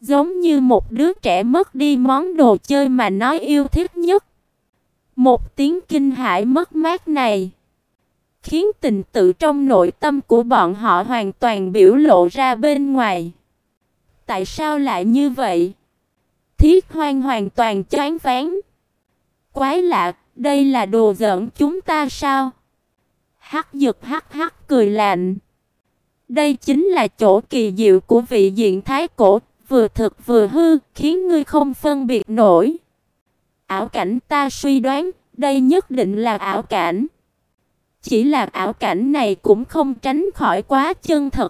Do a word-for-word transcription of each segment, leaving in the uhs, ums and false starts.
giống như một đứa trẻ mất đi món đồ chơi mà nó yêu thích nhất. Một tiếng kinh hãi mất mát này khiến tình tự trong nội tâm của bọn họ hoàn toàn biểu lộ ra bên ngoài. Tại sao lại như vậy? Thiết Hoang hoàn toàn choáng váng. Quái lạ, đây là đồ giỡn chúng ta sao? Hắc Dực hắc hắc cười lạnh. Đây chính là chỗ kỳ diệu của vị diện thái cổ, vừa thực vừa hư, khiến ngươi không phân biệt nổi. Ảo cảnh, ta suy đoán, đây nhất định là ảo cảnh. Chỉ là ảo cảnh này cũng không tránh khỏi quá chân thật.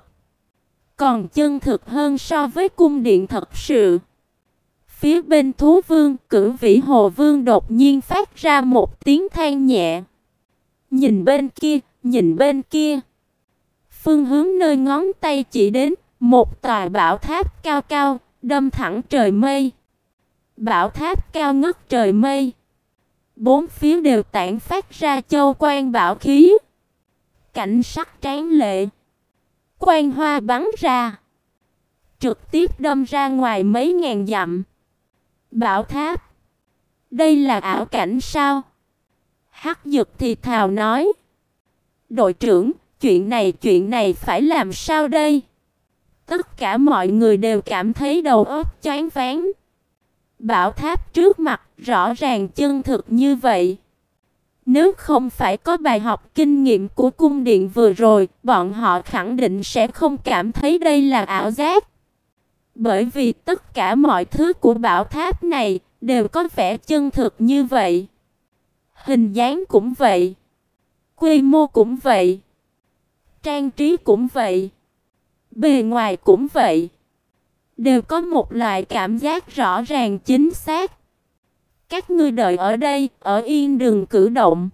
Còn chân thực hơn so với cung điện thật sự. Phía bên thú vương, Cửu Vĩ Hồ Vương đột nhiên phát ra một tiếng than nhẹ. Nhìn bên kia, nhìn bên kia. Phương hướng nơi ngón tay chỉ đến, một tòa bảo tháp cao cao, đâm thẳng trời mây. Bảo tháp cao ngất trời mây. Bốn phía đều tản phát ra châu quang bảo khí. Cảnh sắc tráng lệ. Quang hoa bắn ra, trực tiếp đâm ra ngoài mấy ngàn dặm. Bảo tháp. Đây là ảo cảnh sao? Hắc Dực thì thào nói. Đội trưởng, chuyện này chuyện này phải làm sao đây? Tất cả mọi người đều cảm thấy đầu óc choáng váng. Bảo tháp trước mặt rõ ràng chân thực như vậy. Nếu không phải có bài học kinh nghiệm của cung điện vừa rồi, bọn họ khẳng định sẽ không cảm thấy đây là ảo giác. Bởi vì tất cả mọi thứ của bảo tháp này đều có vẻ chân thực như vậy. Hình dáng cũng vậy. Quy mô cũng vậy. Trang trí cũng vậy. Bề ngoài cũng vậy. Đều có một loại cảm giác rõ ràng chính xác. Các ngươi đợi ở đây, ở yên đừng cử động.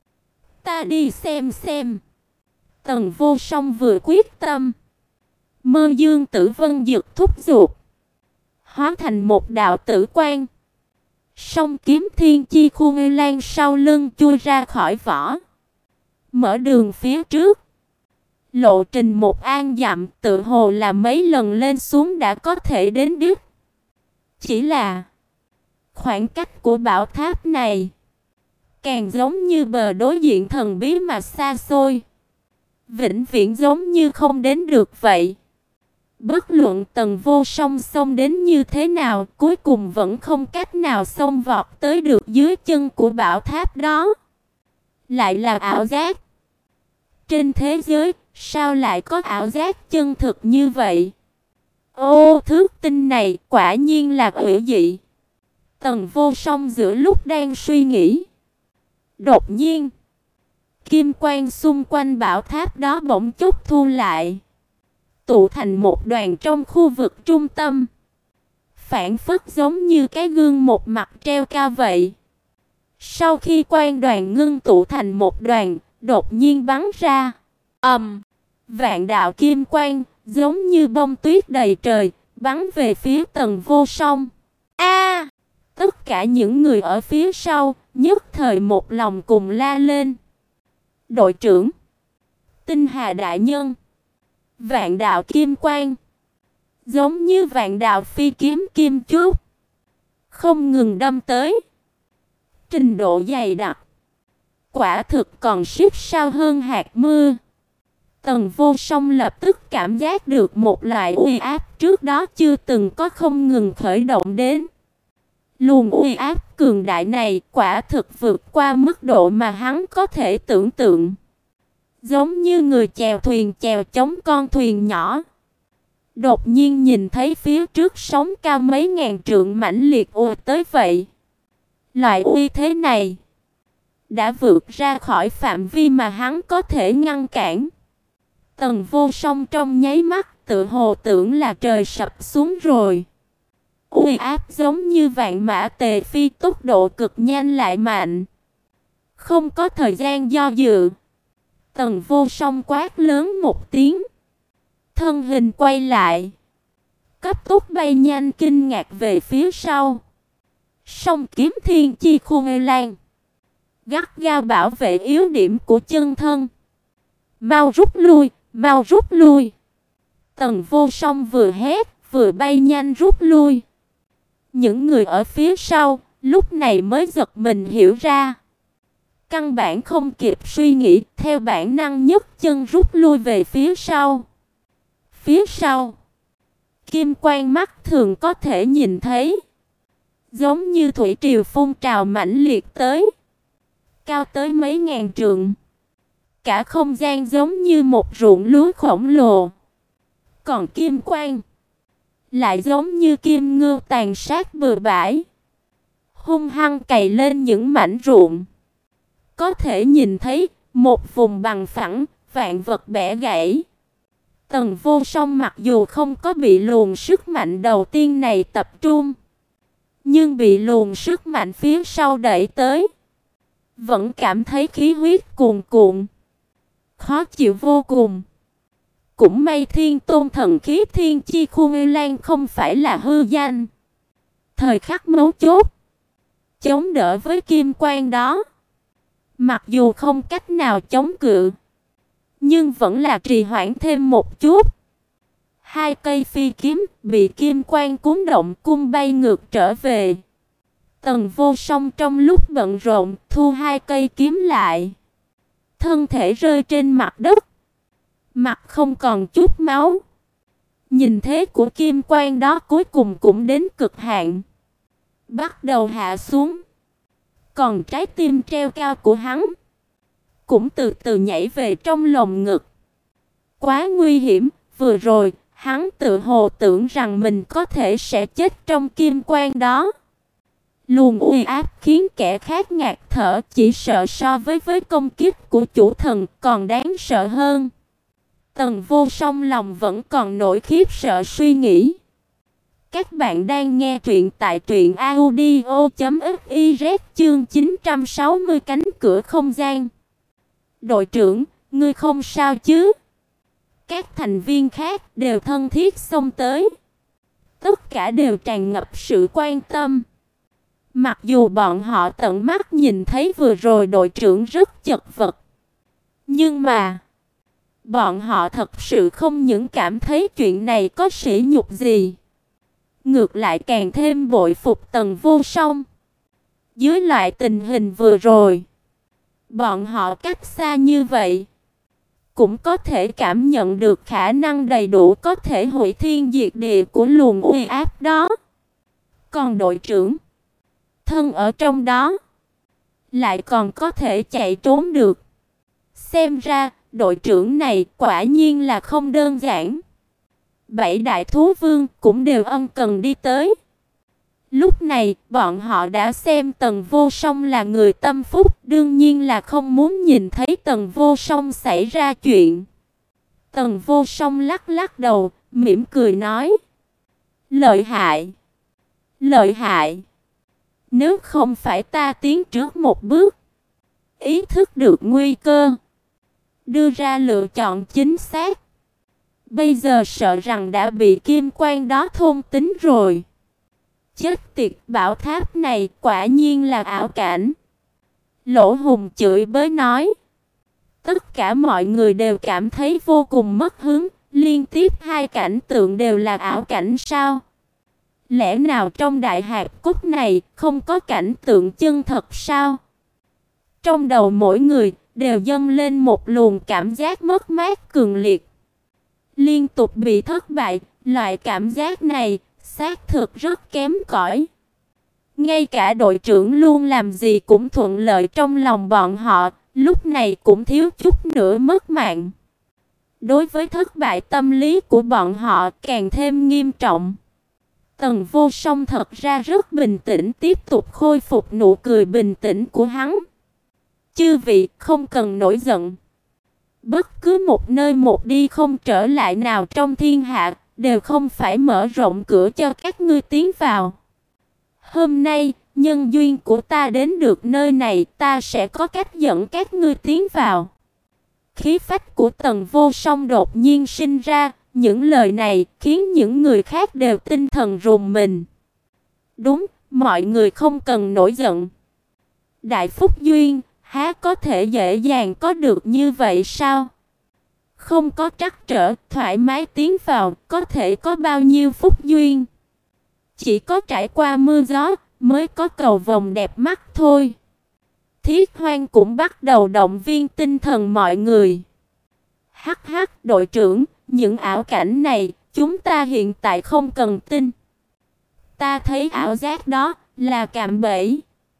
Ta đi xem xem. Tần Vô Song vừa quyết tâm. Mơ Dương Tử Vân Dực thúc giục, hóa thành một đạo tử quang. Song kiếm thiên chi khu ngây lan sau lưng chui ra khỏi vỏ. Mở đường phía trước. Lộ trình một an dặm tự hồ là mấy lần lên xuống đã có thể đến đích. Chỉ là khoảng cách của bảo tháp này càng giống như bờ đối diện thần bí mà xa xôi. Vĩnh viễn giống như không đến được vậy. Bất luận Tần Vô Song xông đến như thế nào, cuối cùng vẫn không cách nào xông vọt tới được dưới chân của bảo tháp đó. Lại là ảo giác. Trên thế giới, sao lại có ảo giác chân thực như vậy? Ô, thước tinh này quả nhiên là hữu dị. Tần Vô Song giữa lúc đang suy nghĩ, đột nhiên, kim quang xung quanh bảo tháp đó bỗng chốc thu lại, tụ thành một đoàn trong khu vực trung tâm, phản phất giống như cái gương một mặt treo cao vậy. Sau khi quang đoàn ngưng tụ thành một đoàn, đột nhiên bắn ra. Ầm, um, vạn đạo kim quang giống như bông tuyết đầy trời, bắn về phía Tần Vô Song. A! Tất cả những người ở phía sau nhất thời một lòng cùng la lên. Đội trưởng, Tinh Hà đại nhân, vạn đạo kim quang, giống như vạn đạo phi kiếm kim chốt, không ngừng đâm tới. Trình độ dày đặc, quả thực còn xít sao hơn hạt mưa. Tần Vô Song lập tức cảm giác được một loại uy áp trước đó chưa từng có không ngừng khởi động đến. Luồng uy áp cường đại này quả thực vượt qua mức độ mà hắn có thể tưởng tượng. Giống như người chèo thuyền chèo chống con thuyền nhỏ. Đột nhiên nhìn thấy phía trước sóng cao mấy ngàn trượng mãnh liệt ùa tới vậy. Loại uy thế này đã vượt ra khỏi phạm vi mà hắn có thể ngăn cản. Tần Vô Song trong nháy mắt tự hồ tưởng là trời sập xuống rồi. Uy áp giống như vạn mã tề phi, tốc độ cực nhanh lại mạnh. Không có thời gian do dự, Tần Vô Song quát lớn một tiếng, thân hình quay lại, cấp tốc bay nhanh kinh ngạc về phía sau. Song kiếm thiên chi khu ngây lan, gắt gao bảo vệ yếu điểm của chân thân. Mau rút lui, mau rút lui. Tần Vô Song vừa hét, vừa bay nhanh rút lui. Những người ở phía sau lúc này mới giật mình hiểu ra. Căn bản không kịp suy nghĩ, theo bản năng nhấc chân rút lui về phía sau. Phía sau, kim quang mắt thường có thể nhìn thấy, giống như thủy triều phun trào mãnh liệt tới, cao tới mấy ngàn trượng. Cả không gian giống như một ruộng lúa khổng lồ. Còn kim quang lại giống như kim ngưu tàn sát bừa bãi, hung hăng cày lên những mảnh ruộng. Có thể nhìn thấy một vùng bằng phẳng, vạn vật bẻ gãy. Tần Vô Song mặc dù không có bị luồng sức mạnh đầu tiên này tập trung, nhưng bị luồng sức mạnh phía sau đẩy tới, vẫn cảm thấy khí huyết cuồn cuộn, khó chịu vô cùng. Cũng may Thiên Tôn thần khí Thiên Chi Khu Ngư Lan không phải là hư danh. Thời khắc mấu chốt, chống đỡ với kim quang đó. Mặc dù không cách nào chống cự, nhưng vẫn là trì hoãn thêm một chút. Hai cây phi kiếm bị kim quang cuốn động cung bay ngược trở về. Tần Vô Song trong lúc bận rộn thu hai cây kiếm lại, thân thể rơi trên mặt đất, mặt không còn chút máu. Nhìn thế của kim quang đó cuối cùng cũng đến cực hạn, bắt đầu hạ xuống. Còn trái tim treo cao của hắn cũng từ từ nhảy về trong lồng ngực. Quá nguy hiểm, vừa rồi hắn tự hồ tưởng rằng mình có thể sẽ chết trong kim quang đó. Luồng uy áp khiến kẻ khác ngạt thở, chỉ sợ so với với công kích của chủ thần còn đáng sợ hơn. Tần Vô Song lòng vẫn còn nỗi khiếp sợ suy nghĩ. Các bạn đang nghe truyện tại truyện audio chấm fiz chương chín trăm sáu mươi cánh cửa không gian. Đội trưởng, ngươi không sao chứ? Các thành viên khác đều thân thiết xông tới. Tất cả đều tràn ngập sự quan tâm. Mặc dù bọn họ tận mắt nhìn thấy vừa rồi đội trưởng rất chật vật, nhưng mà bọn họ thật sự không những cảm thấy chuyện này có sỉ nhục gì, ngược lại càng thêm bội phục Tần Vô Song. Dưới loại tình hình vừa rồi, bọn họ cách xa như vậy, cũng có thể cảm nhận được khả năng đầy đủ có thể hủy thiên diệt địa của luồng uy áp đó. Còn đội trưởng, thân ở trong đó, lại còn có thể chạy trốn được. Xem ra, đội trưởng này quả nhiên là không đơn giản. Bảy đại thú vương cũng đều ân cần đi tới. Lúc này, bọn họ đã xem Tần Vô Song là người tâm phúc, đương nhiên là không muốn nhìn thấy Tần Vô Song xảy ra chuyện. Tần Vô Song lắc lắc đầu, mỉm cười nói: lợi hại, lợi hại. Nếu không phải ta tiến trước một bước, ý thức được nguy cơ, đưa ra lựa chọn chính xác, bây giờ sợ rằng đã bị kim quang đó thôn tính rồi. Chết tiệt, bảo tháp này quả nhiên là ảo cảnh. Lỗ Hùng chửi bới nói. Tất cả mọi người đều cảm thấy vô cùng mất hứng. Liên tiếp hai cảnh tượng đều là ảo cảnh sao? Lẽ nào trong đại hạp cốt này không có cảnh tượng chân thật sao? Trong đầu mỗi người đều dâng lên một luồng cảm giác mất mát cường liệt. Liên tục bị thất bại, loại cảm giác này xác thực rất kém cỏi. Ngay cả đội trưởng luôn làm gì cũng thuận lợi trong lòng bọn họ, lúc này cũng thiếu chút nữa mất mạng. Đối với thất bại, tâm lý của bọn họ càng thêm nghiêm trọng. Tần Vô Song thật ra rất bình tĩnh, tiếp tục khôi phục nụ cười bình tĩnh của hắn. Chư vị không cần nổi giận. Bất cứ một nơi một đi không trở lại nào trong thiên hạ đều không phải mở rộng cửa cho các ngươi tiến vào. Hôm nay, nhân duyên của ta đến được nơi này, ta sẽ có cách dẫn các ngươi tiến vào. Khí phách của Tần Vô Song đột nhiên sinh ra, những lời này khiến những người khác đều tinh thần rùng mình. Đúng, mọi người không cần nổi giận. Đại phúc duyên, há có thể dễ dàng có được như vậy sao? Không có trắc trở, thoải mái tiến vào, có thể có bao nhiêu phúc duyên. Chỉ có trải qua mưa gió, mới có cầu vồng đẹp mắt thôi. Thiết Hoang cũng bắt đầu động viên tinh thần mọi người. Hắc hắc, đội trưởng, những ảo cảnh này, chúng ta hiện tại không cần tin. Ta thấy ảo giác đó là cạm bẫy.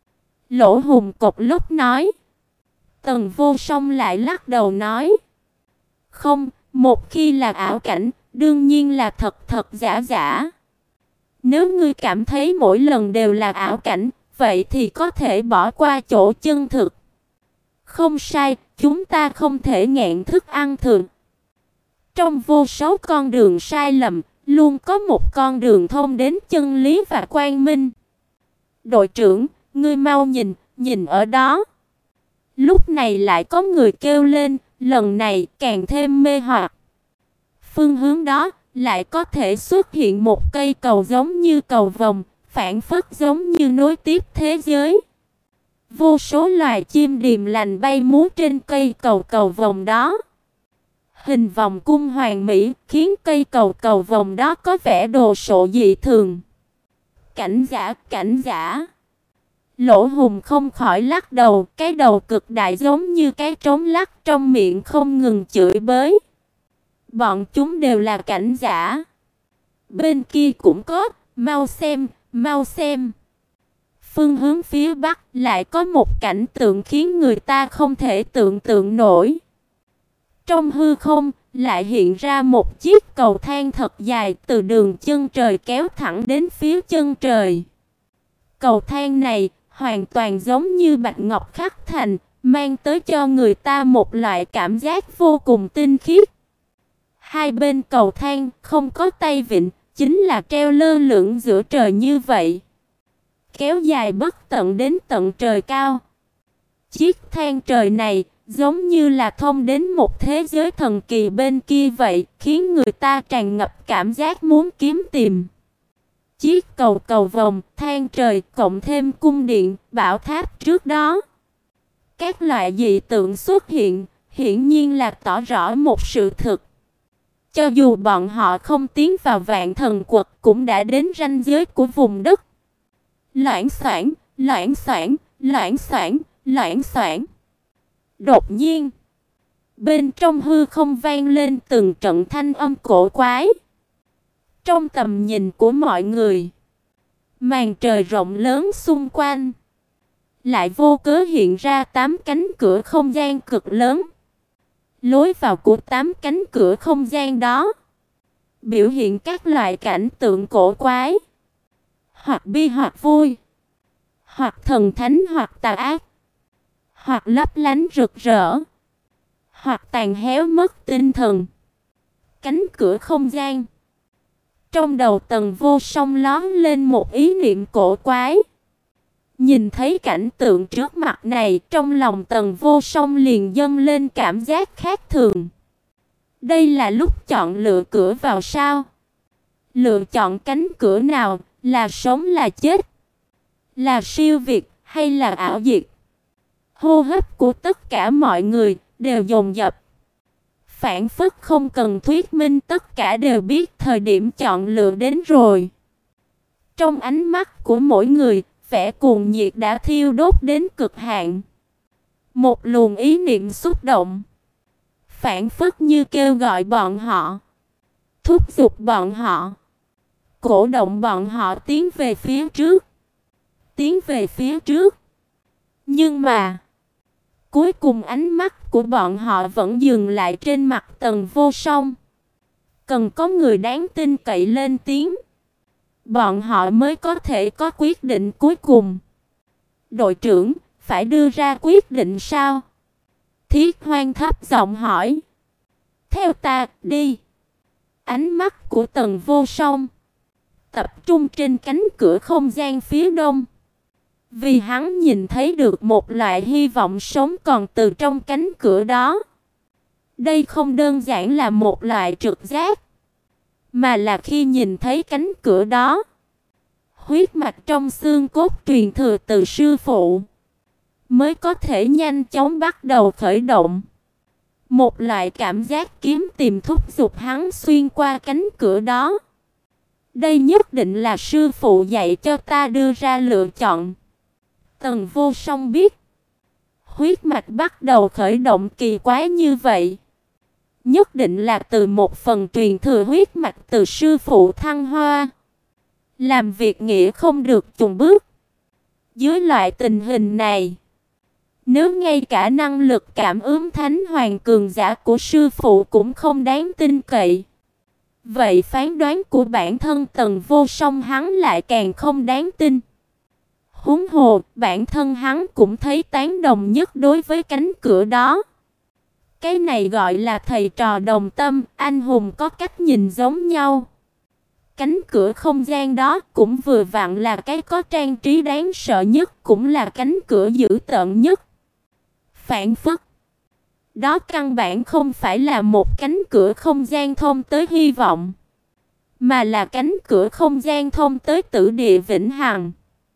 Lỗ Hùng cộc lúc nói. Tần Vô Song lại lắc đầu nói. Không, một khi là ảo cảnh, đương nhiên là thật thật giả giả. Nếu ngươi cảm thấy mỗi lần đều là ảo cảnh, vậy thì có thể bỏ qua chỗ chân thực. Không sai, chúng ta không thể ngẹn thức ăn thường. Trong vô số con đường sai lầm, luôn có một con đường thông đến chân lý và quang minh. Đội trưởng, ngươi mau nhìn, nhìn ở đó. Lúc này lại có người kêu lên, lần này càng thêm mê hoặc. Phương hướng đó lại có thể xuất hiện một cây cầu giống như cầu vồng, phảng phất giống như nối tiếp thế giới. Vô số loài chim điềm lành bay múa trên cây cầu cầu vồng đó. Hình vòng cung hoàn mỹ khiến cây cầu cầu vồng đó có vẻ đồ sộ dị thường. Cảnh giả, cảnh giả. Lỗ Hùng không khỏi lắc đầu, cái đầu cực đại giống như cái trống lắc trong miệng không ngừng chửi bới. Bọn chúng đều là cảnh giả. Bên kia cũng có, mau xem, mau xem. Phương hướng phía bắc lại có một cảnh tượng khiến người ta không thể tưởng tượng nổi. Trong hư không lại hiện ra một chiếc cầu thang thật dài từ đường chân trời kéo thẳng đến phía chân trời. Cầu thang này hoàn toàn giống như bạch ngọc khắc thành, mang tới cho người ta một loại cảm giác vô cùng tinh khiết. Hai bên cầu thang không có tay vịn, chính là treo lơ lửng giữa trời như vậy, kéo dài bất tận đến tận trời cao. Chiếc thang trời này giống như là thông đến một thế giới thần kỳ bên kia vậy, khiến người ta tràn ngập cảm giác muốn kiếm tìm. Chiếc cầu cầu vồng, thang trời, cộng thêm cung điện, bảo tháp trước đó. Các loại dị tượng xuất hiện, hiển nhiên là tỏ rõ một sự thực. Cho dù bọn họ không tiến vào Vạn Thần Quật cũng đã đến ranh giới của vùng đất. Loảng xoảng, loảng xoảng, loảng xoảng, loảng xoảng. Đột nhiên, bên trong hư không vang lên từng trận thanh âm cổ quái. Trong tầm nhìn của mọi người, màn trời rộng lớn xung quanh lại vô cớ hiện ra tám cánh cửa không gian cực lớn. Lối vào của tám cánh cửa không gian đó biểu hiện các loại cảnh tượng cổ quái, hoặc bi hoặc vui, hoặc thần thánh hoặc tà ác, hoặc lấp lánh rực rỡ, hoặc tàn héo mất tinh thần. Cánh cửa không gian. Trong đầu Tần Vô Song lóe lên một ý niệm cổ quái. Nhìn thấy cảnh tượng trước mặt này, trong lòng Tần Vô Song liền dâng lên cảm giác khác thường. Đây là lúc chọn lựa cửa vào sao? Lựa chọn cánh cửa nào, là sống là chết? Là siêu việt hay là ảo diệt? Hô hấp của tất cả mọi người đều dồn dập. Phản phất không cần thuyết minh, tất cả đều biết thời điểm chọn lựa đến rồi. Trong ánh mắt của mỗi người, vẻ cuồng nhiệt đã thiêu đốt đến cực hạn. Một luồng ý niệm xúc động, phản phất như kêu gọi bọn họ, thúc giục bọn họ, cổ động bọn họ tiến về phía trước, tiến về phía trước. Nhưng mà cuối cùng ánh mắt của bọn họ vẫn dừng lại trên mặt Tần Vô Song. Cần có người đáng tin cậy lên tiếng, bọn họ mới có thể có quyết định cuối cùng. Đội trưởng, phải đưa ra quyết định sao? Thiết Hoang thấp giọng hỏi. Theo ta, đi. Ánh mắt của Tần Vô Song tập trung trên cánh cửa không gian phía đông. Vì hắn nhìn thấy được một loại hy vọng sống còn từ trong cánh cửa đó. Đây không đơn giản là một loại trực giác, mà là khi nhìn thấy cánh cửa đó, huyết mạch trong xương cốt truyền thừa từ sư phụ mới có thể nhanh chóng bắt đầu khởi động. Một loại cảm giác kiếm tìm thúc giục hắn xuyên qua cánh cửa đó. Đây nhất định là sư phụ dạy cho ta đưa ra lựa chọn. Tần Vô Song biết, huyết mạch bắt đầu khởi động kỳ quái như vậy, nhất định là từ một phần truyền thừa huyết mạch từ sư phụ thăng hoa. Làm việc nghĩa không được chùn bước. Dưới loại tình hình này, nếu ngay cả năng lực cảm ứng thánh hoàng cường giả của sư phụ cũng không đáng tin cậy, vậy phán đoán của bản thân Tần Vô Song hắn lại càng không đáng tin. Huống hồ, bản thân hắn cũng thấy tán đồng nhất đối với cánh cửa đó. Cái này gọi là thầy trò đồng tâm, anh hùng có cách nhìn giống nhau. Cánh cửa không gian đó cũng vừa vặn là cái có trang trí đáng sợ nhất, cũng là cánh cửa dữ tợn nhất. Phản phất, đó căn bản không phải là một cánh cửa không gian thông tới hy vọng, mà là cánh cửa không gian thông tới tử địa vĩnh hằng,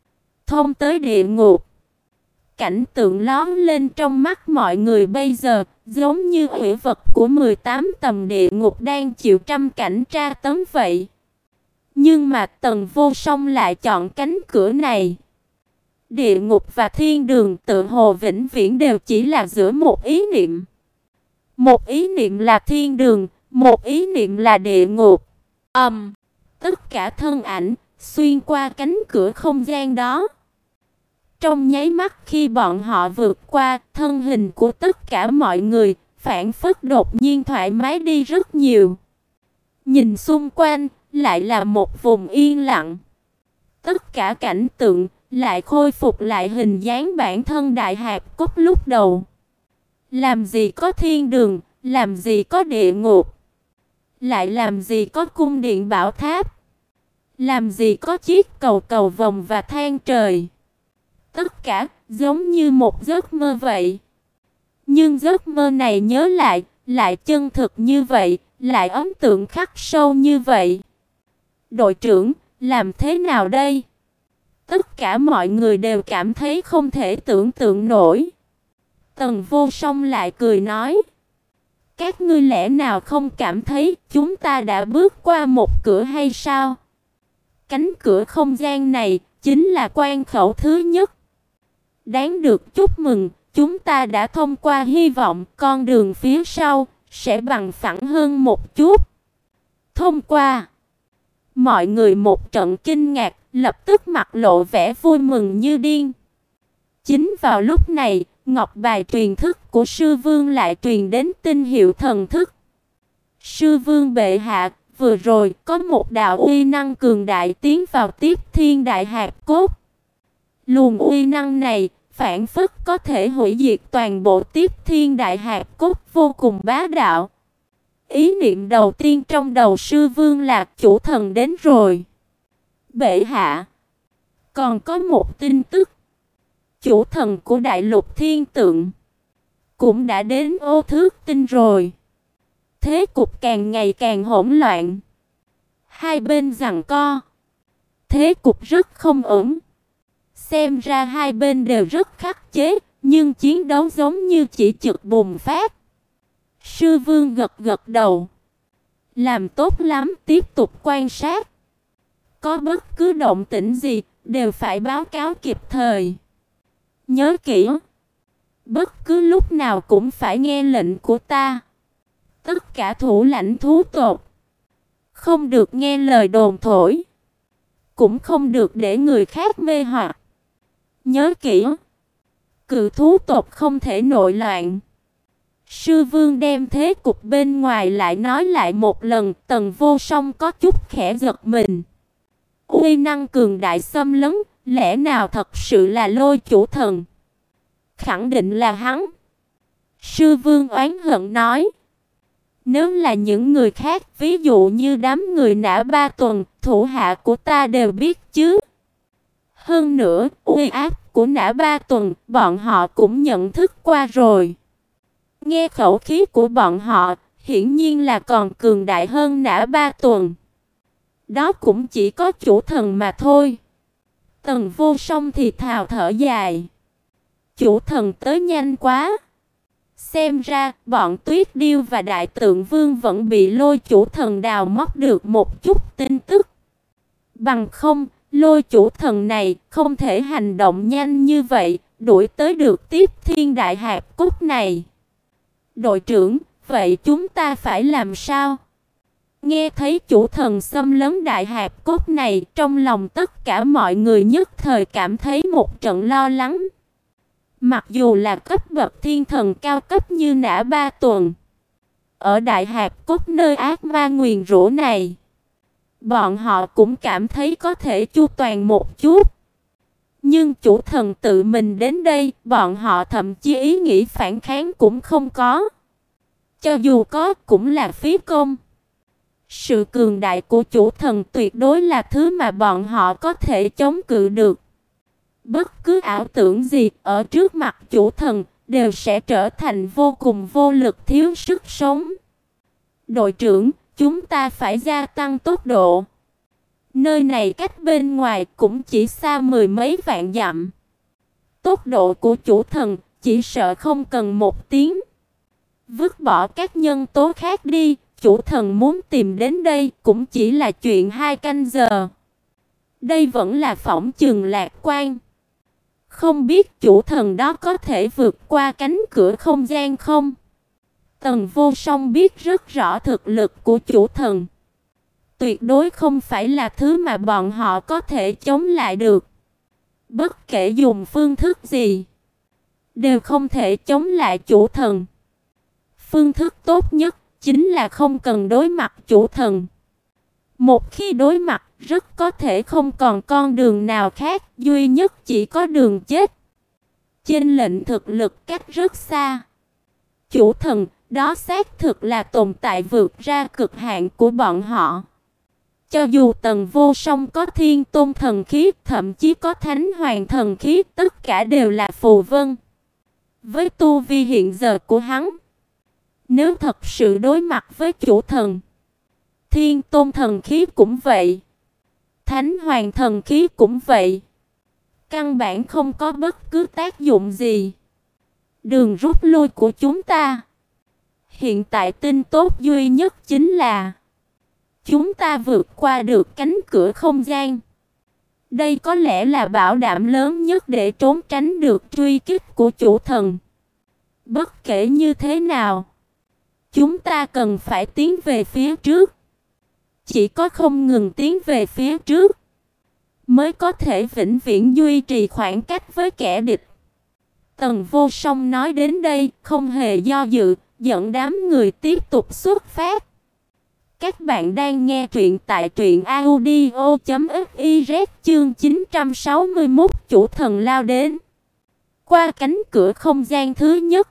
thông tới địa ngục. Cảnh tượng lóe lên trong mắt mọi người bây giờ, giống như ủy vật của mười tám tầng địa ngục đang chịu trăm cảnh tra tấn vậy. Nhưng mà Tần Vô Song lại chọn cánh cửa này. Địa ngục và thiên đường tự hồ vĩnh viễn đều chỉ là giữa một ý niệm. Một ý niệm là thiên đường, một ý niệm là địa ngục. Ầm, um, tất cả thân ảnh xuyên qua cánh cửa không gian đó. Trong nháy mắt khi bọn họ vượt qua, thân hình của tất cả mọi người phảng phất đột nhiên thoải mái đi rất nhiều. Nhìn xung quanh, lại là một vùng yên lặng. Tất cả cảnh tượng lại khôi phục lại hình dáng bản thân Đại Hạp Cốc lúc đầu. Làm gì có thiên đường, làm gì có địa ngục, lại làm gì có cung điện bảo tháp, làm gì có chiếc cầu cầu vồng và than trời. Tất cả giống như một giấc mơ vậy. Nhưng giấc mơ này nhớ lại, lại chân thực như vậy, lại ấn tượng khắc sâu như vậy. Đội trưởng, làm thế nào đây? Tất cả mọi người đều cảm thấy không thể tưởng tượng nổi. Tần Vô Song lại cười nói, các ngươi lẽ nào không cảm thấy chúng ta đã bước qua một cửa hay sao? Cánh cửa không gian này chính là quan khẩu thứ nhất. Đáng được chúc mừng, chúng ta đã thông qua, hy vọng con đường phía sau sẽ bằng phẳng hơn một chút. Thông qua. Mọi người một trận kinh ngạc, lập tức mặt lộ vẻ vui mừng như điên. Chính vào lúc này, ngọc bài truyền thức của sư vương lại truyền đến tín hiệu thần thức. Sư vương bệ hạ, vừa rồi có một đạo uy năng cường đại tiến vào Tiếp Thiên Đại Hạp Cốt. Luồng uy năng này phản phất có thể hủy diệt toàn bộ Tiếp Thiên Đại Hạp Cốt, vô cùng bá đạo. Ý niệm đầu tiên trong đầu sư vương là chủ thần đến rồi. Bệ hạ, còn có một tin tức. Chủ thần của đại lục thiên tượng cũng đã đến Ô Thước Tinh rồi. Thế cục càng ngày càng hỗn loạn. Hai bên giằng co. Thế cục rất không ổn. Xem ra hai bên đều rất khắc chế, nhưng chiến đấu giống như chỉ chực bùng phát. Sư vương gật gật đầu. Làm tốt lắm, tiếp tục quan sát. Có bất cứ động tĩnh gì, đều phải báo cáo kịp thời. Nhớ kỹ, bất cứ lúc nào cũng phải nghe lệnh của ta. Tất cả thủ lãnh thú tộc không được nghe lời đồn thổi, cũng không được để người khác mê hoặc. Nhớ kỹ, cự thú tộc không thể nội loạn. Sư vương đem thế cục bên ngoài lại nói lại một lần. Tần Vô Song có chút khẽ giật mình. Uy năng cường đại xâm lấn, lẽ nào thật sự là Lôi chủ thần? Khẳng định là hắn. Sư vương oán hận nói, nếu là những người khác, ví dụ như đám người Nã Ba Tuần, thủ hạ của ta đều biết chứ. Hơn nữa, uy áp của Nã Ba Tuần, bọn họ cũng nhận thức qua rồi. Nghe khẩu khí của bọn họ, hiển nhiên là còn cường đại hơn Nã Ba Tuần. Đó cũng chỉ có chủ thần mà thôi. Tần Vô Song thì thào thở dài. Chủ thần tới nhanh quá. Xem ra, bọn Tuyết Điêu và Đại Tượng Vương vẫn bị Lôi Chủ Thần đào móc được một chút tin tức. Bằng không, Lôi Chủ Thần này không thể hành động nhanh như vậy, đuổi tới được Tiếp Thiên Đại Hạp Cốt này. Đội trưởng, vậy chúng ta phải làm sao? Nghe thấy Chủ Thần xâm lấn Đại Hạp Cốt này, trong lòng tất cả mọi người nhất thời cảm thấy một trận lo lắng. Mặc dù là cấp bậc thiên thần cao cấp như Nã Ba Tuần, ở Đại Hạp Cốt nơi ác ma nguyền rủa này, bọn họ cũng cảm thấy có thể chu toàn một chút. Nhưng Chủ Thần tự mình đến đây, bọn họ thậm chí ý nghĩ phản kháng cũng không có. Cho dù có, cũng là phí công. Sự cường đại của Chủ Thần tuyệt đối là thứ mà bọn họ có thể chống cự được. Bất cứ ảo tưởng gì ở trước mặt Chủ Thần đều sẽ trở thành vô cùng vô lực, thiếu sức sống. Đội trưởng, chúng ta phải gia tăng tốc độ. Nơi này cách bên ngoài cũng chỉ xa mười mấy vạn dặm. Tốc độ của Chủ Thần chỉ sợ không cần một tiếng. Vứt bỏ các nhân tố khác đi, Chủ Thần muốn tìm đến đây cũng chỉ là chuyện hai canh giờ. Đây vẫn là phỏng chừng lạc quan. Không biết Chủ Thần đó có thể vượt qua cánh cửa không gian không? Tần Vô Song biết rất rõ thực lực của Chủ Thần. Tuyệt đối không phải là thứ mà bọn họ có thể chống lại được. Bất kể dùng phương thức gì, đều không thể chống lại Chủ Thần. Phương thức tốt nhất chính là không cần đối mặt Chủ Thần. Một khi đối mặt, rất có thể không còn con đường nào khác, duy nhất chỉ có đường chết. Chênh lệch thực lực cách rất xa. Chủ Thần, đó xác thực là tồn tại vượt ra cực hạn của bọn họ. Cho dù Tần Vô Song có Thiên Tôn thần khí, thậm chí có Thánh Hoàng thần khí, tất cả đều là phù vân. Với tu vi hiện giờ của hắn, nếu thật sự đối mặt với Chủ Thần, Thiên Tôn thần khí cũng vậy, Thánh Hoàng thần khí cũng vậy, căn bản không có bất cứ tác dụng gì. Đường rút lui của chúng ta hiện tại tin tốt duy nhất chính là chúng ta vượt qua được cánh cửa không gian. Đây có lẽ là bảo đảm lớn nhất để trốn tránh được truy kích của Chủ Thần. Bất kể như thế nào, chúng ta cần phải tiến về phía trước. Chỉ có không ngừng tiến về phía trước, mới có thể vĩnh viễn duy trì khoảng cách với kẻ địch. Tần Vô Song nói đến đây, không hề do dự, dẫn đám người tiếp tục xuất phát. Các bạn đang nghe truyện tại truyện audio chấm fiz, chương chín trăm sáu mươi mốt Chủ Thần lao đến. Qua cánh cửa không gian thứ nhất,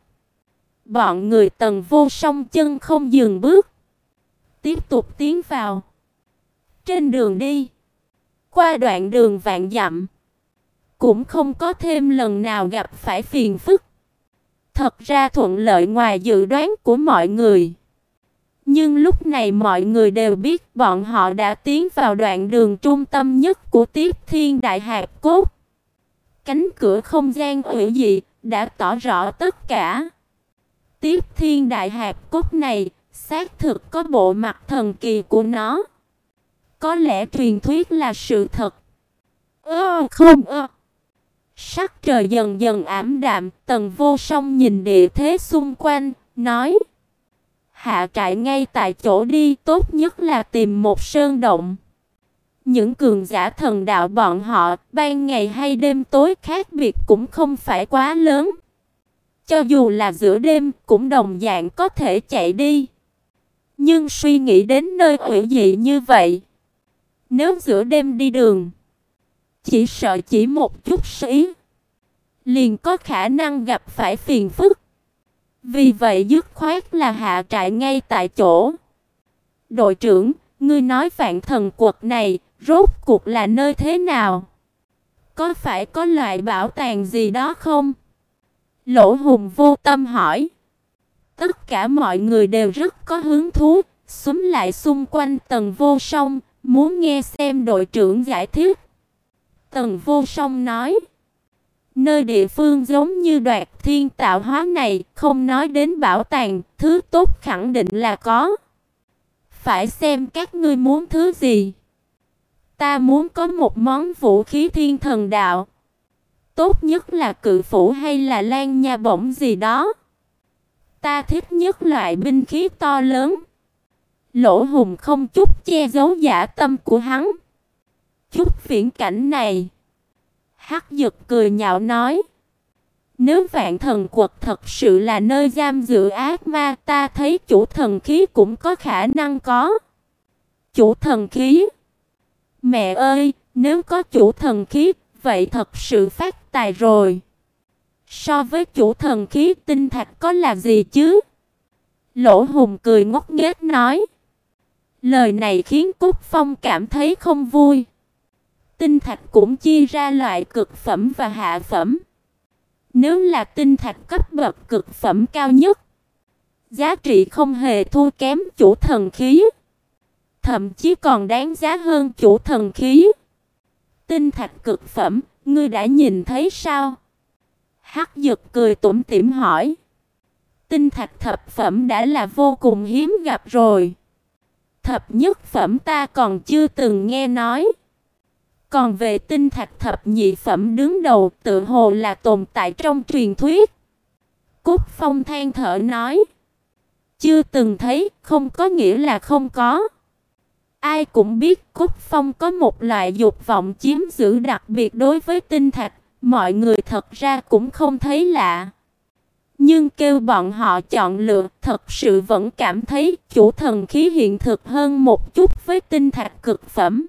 bọn người Tần Vô Song chân không dừng bước, tiếp tục tiến vào. Trên đường đi, qua đoạn đường vạn dặm, cũng không có thêm lần nào gặp phải phiền phức. Thật ra thuận lợi ngoài dự đoán của mọi người. Nhưng lúc này mọi người đều biết bọn họ đã tiến vào đoạn đường trung tâm nhất của Tiếp Thiên Đại Hạp Cốt. Cánh cửa không gian hủy dị đã tỏ rõ tất cả. Tiếp Thiên Đại Hạp Cốt này xác thực có bộ mặt thần kỳ của nó. Có lẽ truyền thuyết là sự thật. Ơ không ơ. Sắc trời dần dần ảm đạm, Tần Vô Song nhìn địa thế xung quanh, nói: hạ trại ngay tại chỗ đi, tốt nhất là tìm một sơn động. Những cường giả thần đạo bọn họ, ban ngày hay đêm tối khác biệt cũng không phải quá lớn. Cho dù là giữa đêm, cũng đồng dạng có thể chạy đi. Nhưng suy nghĩ đến nơi hủy dị như vậy, nếu giữa đêm đi đường, chỉ sợ chỉ một chút xíu liền có khả năng gặp phải phiền phức. Vì vậy dứt khoát là hạ trại ngay tại chỗ. Đội trưởng, ngươi nói Vạn Thần Quật này rốt cuộc là nơi thế nào? Có phải có loại bảo tàng gì đó không? Lỗ Hùng vô tâm hỏi. Tất cả mọi người đều rất có hứng thú, xúm lại xung quanh Tần Vô Song, muốn nghe xem đội trưởng giải thích. Tần Vô Song nói: Nơi địa phương giống như Đoạt Thiên tạo hóa này, không nói đến bảo tàng, thứ tốt khẳng định là có. Phải xem các ngươi muốn thứ gì. Ta muốn có một món vũ khí thiên thần đạo. Tốt nhất là cự phủ hay là lan nha bổng gì đó. Ta thích nhất loại binh khí to lớn. Lỗ Hùng không chút che giấu dã tâm của hắn. Chút viễn cảnh này. Hắc Dực cười nhạo nói. Nếu Vạn Thần Quật thật sự là nơi giam giữ ác ma, ta thấy chủ thần khí cũng có khả năng có. Chủ thần khí? Mẹ ơi, nếu có chủ thần khí, vậy thật sự phát tài rồi. So với chủ thần khí, tinh thạch có là gì chứ? Lỗ Hùng cười ngốc nghếch nói. Lời này khiến Cúc Phong cảm thấy không vui. Tinh thạch cũng chia ra loại cực phẩm và hạ phẩm. Nếu là tinh thạch cấp bậc cực phẩm cao nhất, giá trị không hề thua kém chủ thần khí, thậm chí còn đáng giá hơn chủ thần khí. Tinh thạch cực phẩm, ngươi đã nhìn thấy sao? Hắc Dực cười tủm tỉm hỏi. Tinh thạch thập phẩm đã là vô cùng hiếm gặp rồi. Thập nhất phẩm ta còn chưa từng nghe nói. Còn về tinh thạch thập nhị phẩm đứng đầu, tự hồ là tồn tại trong truyền thuyết. Cúc Phong than thở nói. Chưa từng thấy, không có nghĩa là không có. Ai cũng biết Cúc Phong có một loại dục vọng chiếm giữ đặc biệt đối với tinh thạch, mọi người thật ra cũng không thấy lạ. Nhưng kêu bọn họ chọn lựa, thật sự vẫn cảm thấy chủ thần khí hiện thực hơn một chút với tinh thạch cực phẩm.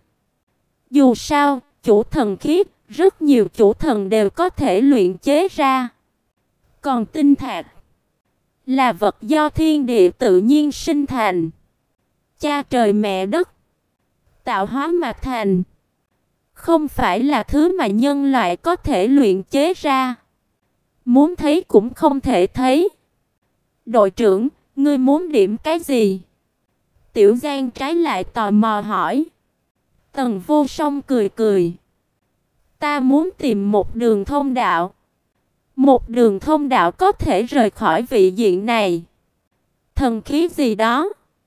Dù sao, chủ thần khí, rất nhiều chủ thần đều có thể luyện chế ra. Còn tinh thạch là vật do thiên địa tự nhiên sinh thành. Cha trời mẹ đất tạo hóa mà thành. Không phải là thứ mà nhân loại có thể luyện chế ra. Muốn thấy cũng không thể thấy. Đội trưởng, ngươi muốn điểm cái gì? Tiểu Giang trái lại tò mò hỏi. Tần Vô Song cười cười. Ta muốn tìm một đường thông đạo. Một đường thông đạo có thể rời khỏi vị diện này. Thần khí gì đó.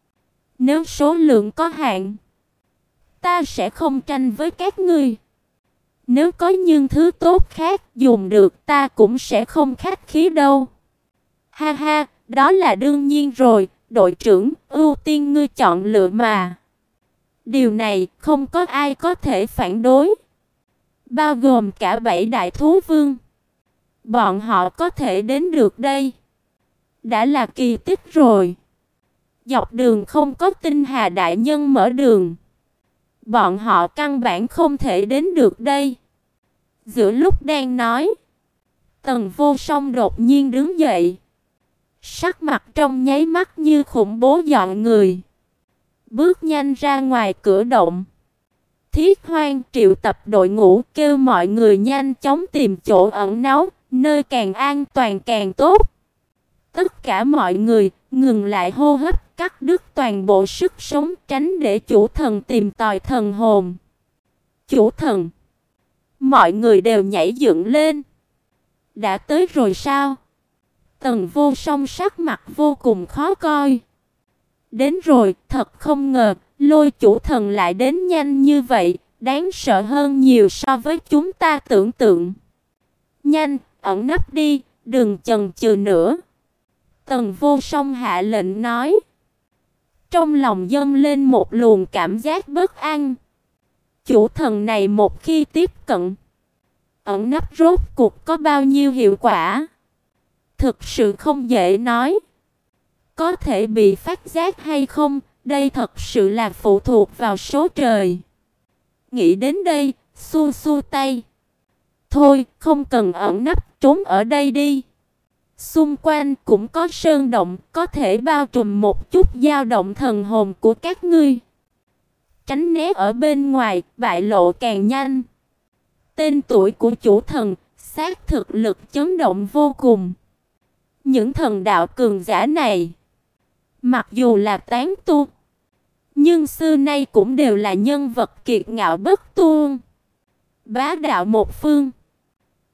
Nếu số lượng có hạn, ta sẽ không tranh với các ngươi. Nếu có những thứ tốt khác dùng được, ta cũng sẽ không khách khí đâu. Ha ha, đó là đương nhiên rồi, đội trưởng, ưu tiên ngươi chọn lựa mà. Điều này không có ai có thể phản đối. Bao gồm cả bảy đại thú vương. Bọn họ có thể đến được đây đã là kỳ tích rồi. Dọc đường không có Tinh Hà đại nhân mở đường, bọn họ căn bản không thể đến được đây. Giữa lúc đang nói, Tần Vô Song đột nhiên đứng dậy. Sắc mặt trong nháy mắt như khủng bố dọn người. Bước nhanh ra ngoài cửa động. Thiết Hoang triệu tập đội ngũ kêu mọi người nhanh chóng tìm chỗ ẩn náu, nơi càng an toàn càng tốt. Tất cả mọi người ngừng lại hô hấp, cắt đứt toàn bộ sức sống, tránh để chủ thần tìm tòi thần hồn. Chủ thần! Mọi người đều nhảy dựng lên. Đã tới rồi sao? Tần Vô Song sắc mặt vô cùng khó coi. Đến rồi, thật không ngờ, Lôi chủ thần lại đến nhanh như vậy, đáng sợ hơn nhiều so với chúng ta tưởng tượng. Nhanh, ẩn nấp đi, đừng chần chừ nữa. Tần Vô Song hạ lệnh nói. Trong lòng dâng lên một luồng cảm giác bất an. Chủ thần này một khi tiếp cận, ẩn nấp rốt cuộc có bao nhiêu hiệu quả? Thực sự không dễ nói. Có thể bị phát giác hay không, đây thật sự là phụ thuộc vào số trời. Nghĩ đến đây, xua xua tay. Thôi, không cần ẩn nấp, trốn ở đây đi. Xung quanh cũng có sơn động, có thể bao trùm một chút dao động thần hồn của các ngươi. Tránh né ở bên ngoài, bại lộ càng nhanh. Tên tuổi của chủ thần, xác thực lực chấn động vô cùng. Những thần đạo cường giả này, mặc dù là tán tu, nhưng xưa nay cũng đều là nhân vật kiệt ngạo bất tuôn, bá đạo một phương.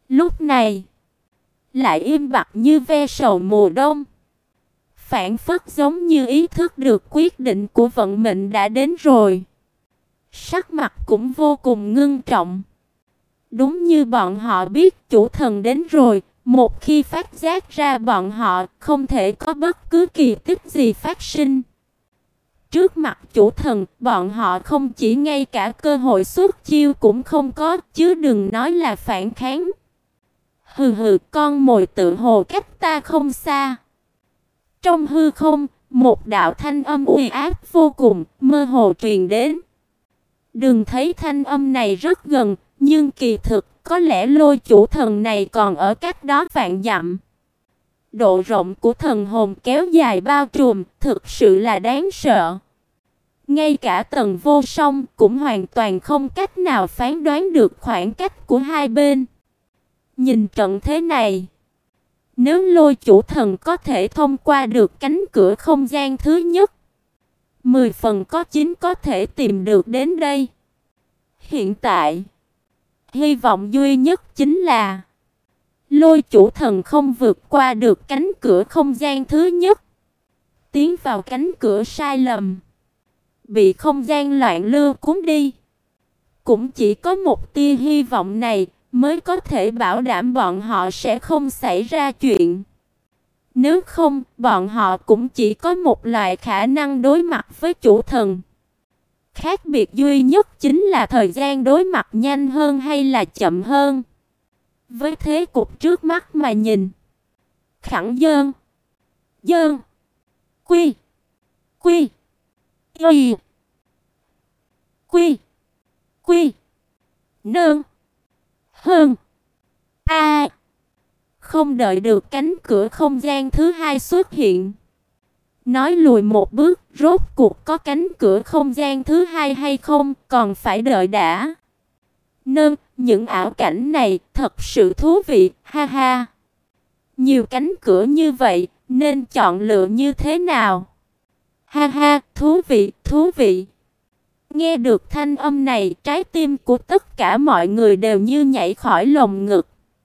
Lúc này, lại im bặt như ve sầu mùa đông. Phảng phất giống như ý thức được quyết định của vận mệnh đã đến rồi. Sắc mặt cũng vô cùng ngưng trọng. Đúng như bọn họ biết chủ thần đến rồi, một khi phát giác ra bọn họ không thể có bất cứ kỳ tích gì phát sinh. Trước mặt chủ thần, bọn họ không chỉ ngay cả cơ hội xuất chiêu cũng không có, chứ đừng nói là phản kháng. Hừ hừ, con mồi tự hồ cách ta không xa. Trong hư không, một đạo thanh âm uy áp vô cùng, mơ hồ truyền đến. Đừng thấy thanh âm này rất gần, nhưng kỳ thực, có lẽ lôi chủ thần này còn ở cách đó vạn dặm. Độ rộng của thần hồn kéo dài bao trùm, thực sự là đáng sợ. Ngay cả Tần Vô Song cũng hoàn toàn không cách nào phán đoán được khoảng cách của hai bên. Nhìn trận thế này, nếu lôi chủ thần có thể thông qua được cánh cửa không gian thứ nhất, mười phần có chín có thể tìm được đến đây. Hiện tại, hy vọng duy nhất chính là lôi chủ thần không vượt qua được cánh cửa không gian thứ nhất, tiến vào cánh cửa sai lầm, bị không gian loạn lưu cuốn đi. Cũng chỉ có một tia hy vọng này mới có thể bảo đảm bọn họ sẽ không xảy ra chuyện. Nếu không, bọn họ cũng chỉ có một loại khả năng đối mặt với chủ thần. Khác biệt duy nhất chính là thời gian đối mặt nhanh hơn hay là chậm hơn. Với thế cục trước mắt mà nhìn, khẳng dơn, dơn, quy, quy, y, quy, quy, nương, hơn, a. Không đợi được cánh cửa không gian thứ hai xuất hiện. Nói lùi một bước, rốt cuộc có cánh cửa không gian thứ hai hay không, còn phải đợi đã. Nương, những ảo cảnh này thật sự thú vị, ha ha. Nhiều cánh cửa như vậy, nên chọn lựa như thế nào? Ha ha, thú vị, thú vị. Nghe được thanh âm này, trái tim của tất cả mọi người đều như nhảy khỏi lồng ngực.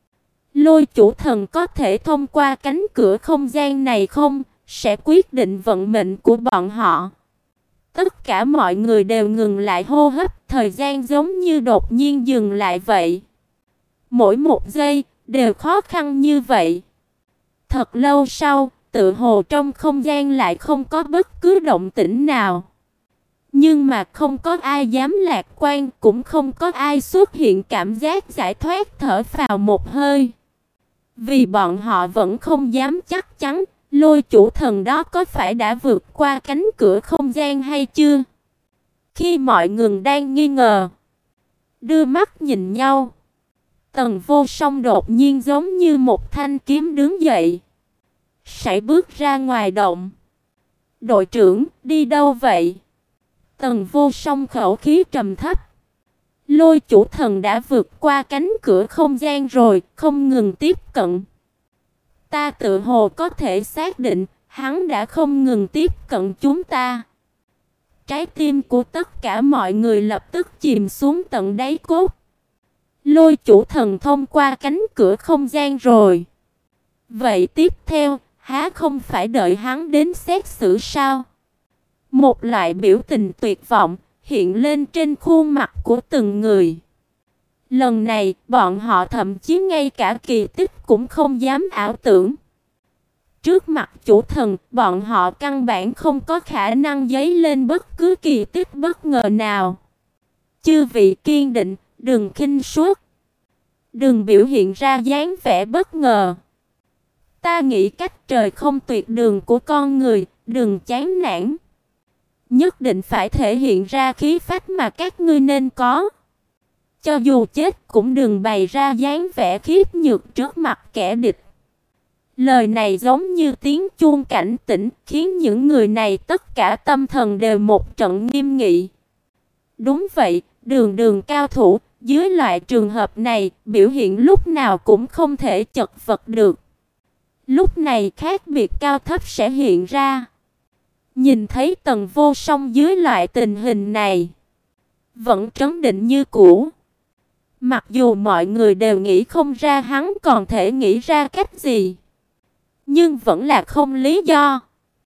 Lôi chủ thần có thể thông qua cánh cửa không gian này không, sẽ quyết định vận mệnh của bọn họ. Tất cả mọi người đều ngừng lại hô hấp, thời gian giống như đột nhiên dừng lại vậy. Mỗi một giây đều khó khăn như vậy. Thật lâu sau, tự hồ trong không gian lại không có bất cứ động tĩnh nào. Nhưng mà không có ai dám lạc quan, cũng không có ai xuất hiện cảm giác giải thoát thở phào một hơi. Vì bọn họ vẫn không dám chắc chắn lôi chủ thần đó có phải đã vượt qua cánh cửa không gian hay chưa. Khi mọi người đang nghi ngờ, đưa mắt nhìn nhau, Tần Vô Song đột nhiên giống như một thanh kiếm đứng dậy, sải bước ra ngoài động. Đội trưởng, đi đâu vậy? Tần Vô Song khẩu khí trầm thấp. Lôi chủ thần đã vượt qua cánh cửa không gian rồi, không ngừng tiếp cận. Ta tự hồ có thể xác định, hắn đã không ngừng tiếp cận chúng ta. Trái tim của tất cả mọi người lập tức chìm xuống tận đáy cốt. Lôi chủ thần thông qua cánh cửa không gian rồi. Vậy tiếp theo, há không phải đợi hắn đến xét xử sao? Một loại biểu tình tuyệt vọng hiện lên trên khuôn mặt của từng người. Lần này, bọn họ thậm chí ngay cả kỳ tích cũng không dám ảo tưởng. Trước mặt chủ thần, bọn họ căn bản không có khả năng dấy lên bất cứ kỳ tích bất ngờ nào. Chư vị kiên định, đừng khinh suất. Đừng biểu hiện ra dáng vẻ bất ngờ. Ta nghĩ cách trời không tuyệt đường của con người, đừng chán nản. Nhất định phải thể hiện ra khí phách mà các ngươi nên có. Cho dù chết cũng đừng bày ra dáng vẻ khiếp nhược trước mặt kẻ địch. Lời này giống như tiếng chuông cảnh tỉnh, khiến những người này tất cả tâm thần đều một trận nghiêm nghị. Đúng vậy, đường đường cao thủ, dưới loại trường hợp này, biểu hiện lúc nào cũng không thể chật vật được. Lúc này khác biệt cao thấp sẽ hiện ra. Nhìn thấy Tần Vô Song dưới loại tình hình này, vẫn trấn định như cũ. Mặc dù mọi người đều nghĩ không ra hắn còn thể nghĩ ra cách gì, nhưng vẫn là không lý do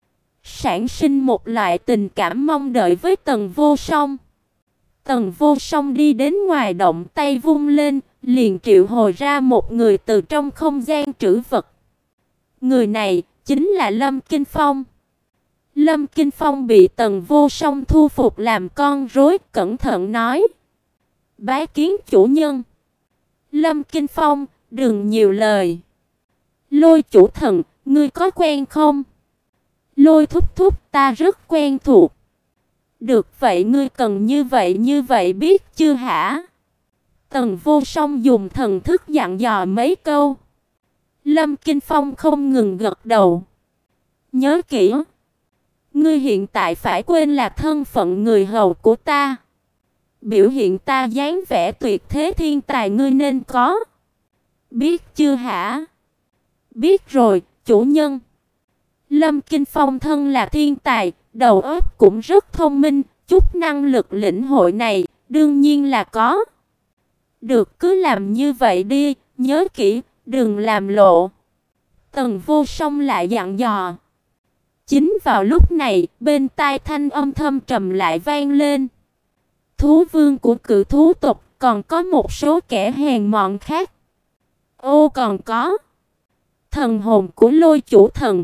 sản sinh một loại tình cảm mong đợi với Tần Vô Song. Tần Vô Song đi đến ngoài động, tay vung lên, liền triệu hồi ra một người từ trong không gian trữ vật. Người này chính là Lâm Kinh Phong. Lâm Kinh Phong bị Tần Vô Song thu phục làm con rối, cẩn thận nói: "Bái kiến chủ nhân." Lâm Kinh Phong: "Đừng nhiều lời." Lôi chủ thần: "Ngươi có quen không?" Lôi thúc thúc: "Ta rất quen thuộc." "Được vậy ngươi cần như vậy như vậy biết chưa hả?" Tần Vô Song dùng thần thức dặn dò mấy câu. Lâm Kinh Phong không ngừng gật đầu. "Nhớ kỹ, ngươi hiện tại phải quên là thân phận người hầu của ta. Biểu hiện ta dáng vẻ tuyệt thế thiên tài ngươi nên có. Biết chưa hả?" "Biết rồi, chủ nhân." Lâm Kinh Phong thân là thiên tài, đầu óc cũng rất thông minh, chút năng lực lĩnh hội này đương nhiên là có. "Được, cứ làm như vậy đi, nhớ kỹ, đừng làm lộ." Tần Vô Song lại dặn dò. Chính vào lúc này, bên tai thanh âm thâm trầm lại vang lên. "Thú vương của Cự thú tộc, còn có một số kẻ hèn mọn khác." "Ô, còn có." Thần hồn của Lôi chủ thần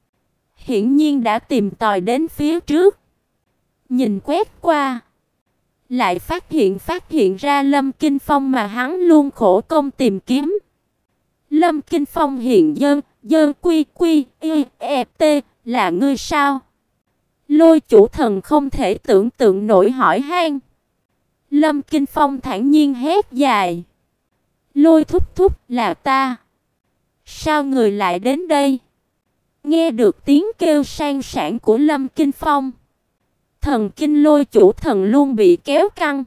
hiển nhiên đã tìm tòi đến phía trước. Nhìn quét qua, lại phát hiện phát hiện ra Lâm Kinh Phong mà hắn luôn khổ công tìm kiếm. Lâm Kinh Phong hiện dơn, dơn quy quy, y, e, t, là ngươi sao? Lôi chủ thần không thể tưởng tượng nổi hỏi han. Lâm Kinh Phong thản nhiên hét dài. "Lôi thúc thúc, là ta. Sao người lại đến đây?" Nghe được tiếng kêu sang sảng của Lâm Kinh Phong, thần kinh Lôi chủ thần luôn bị kéo căng,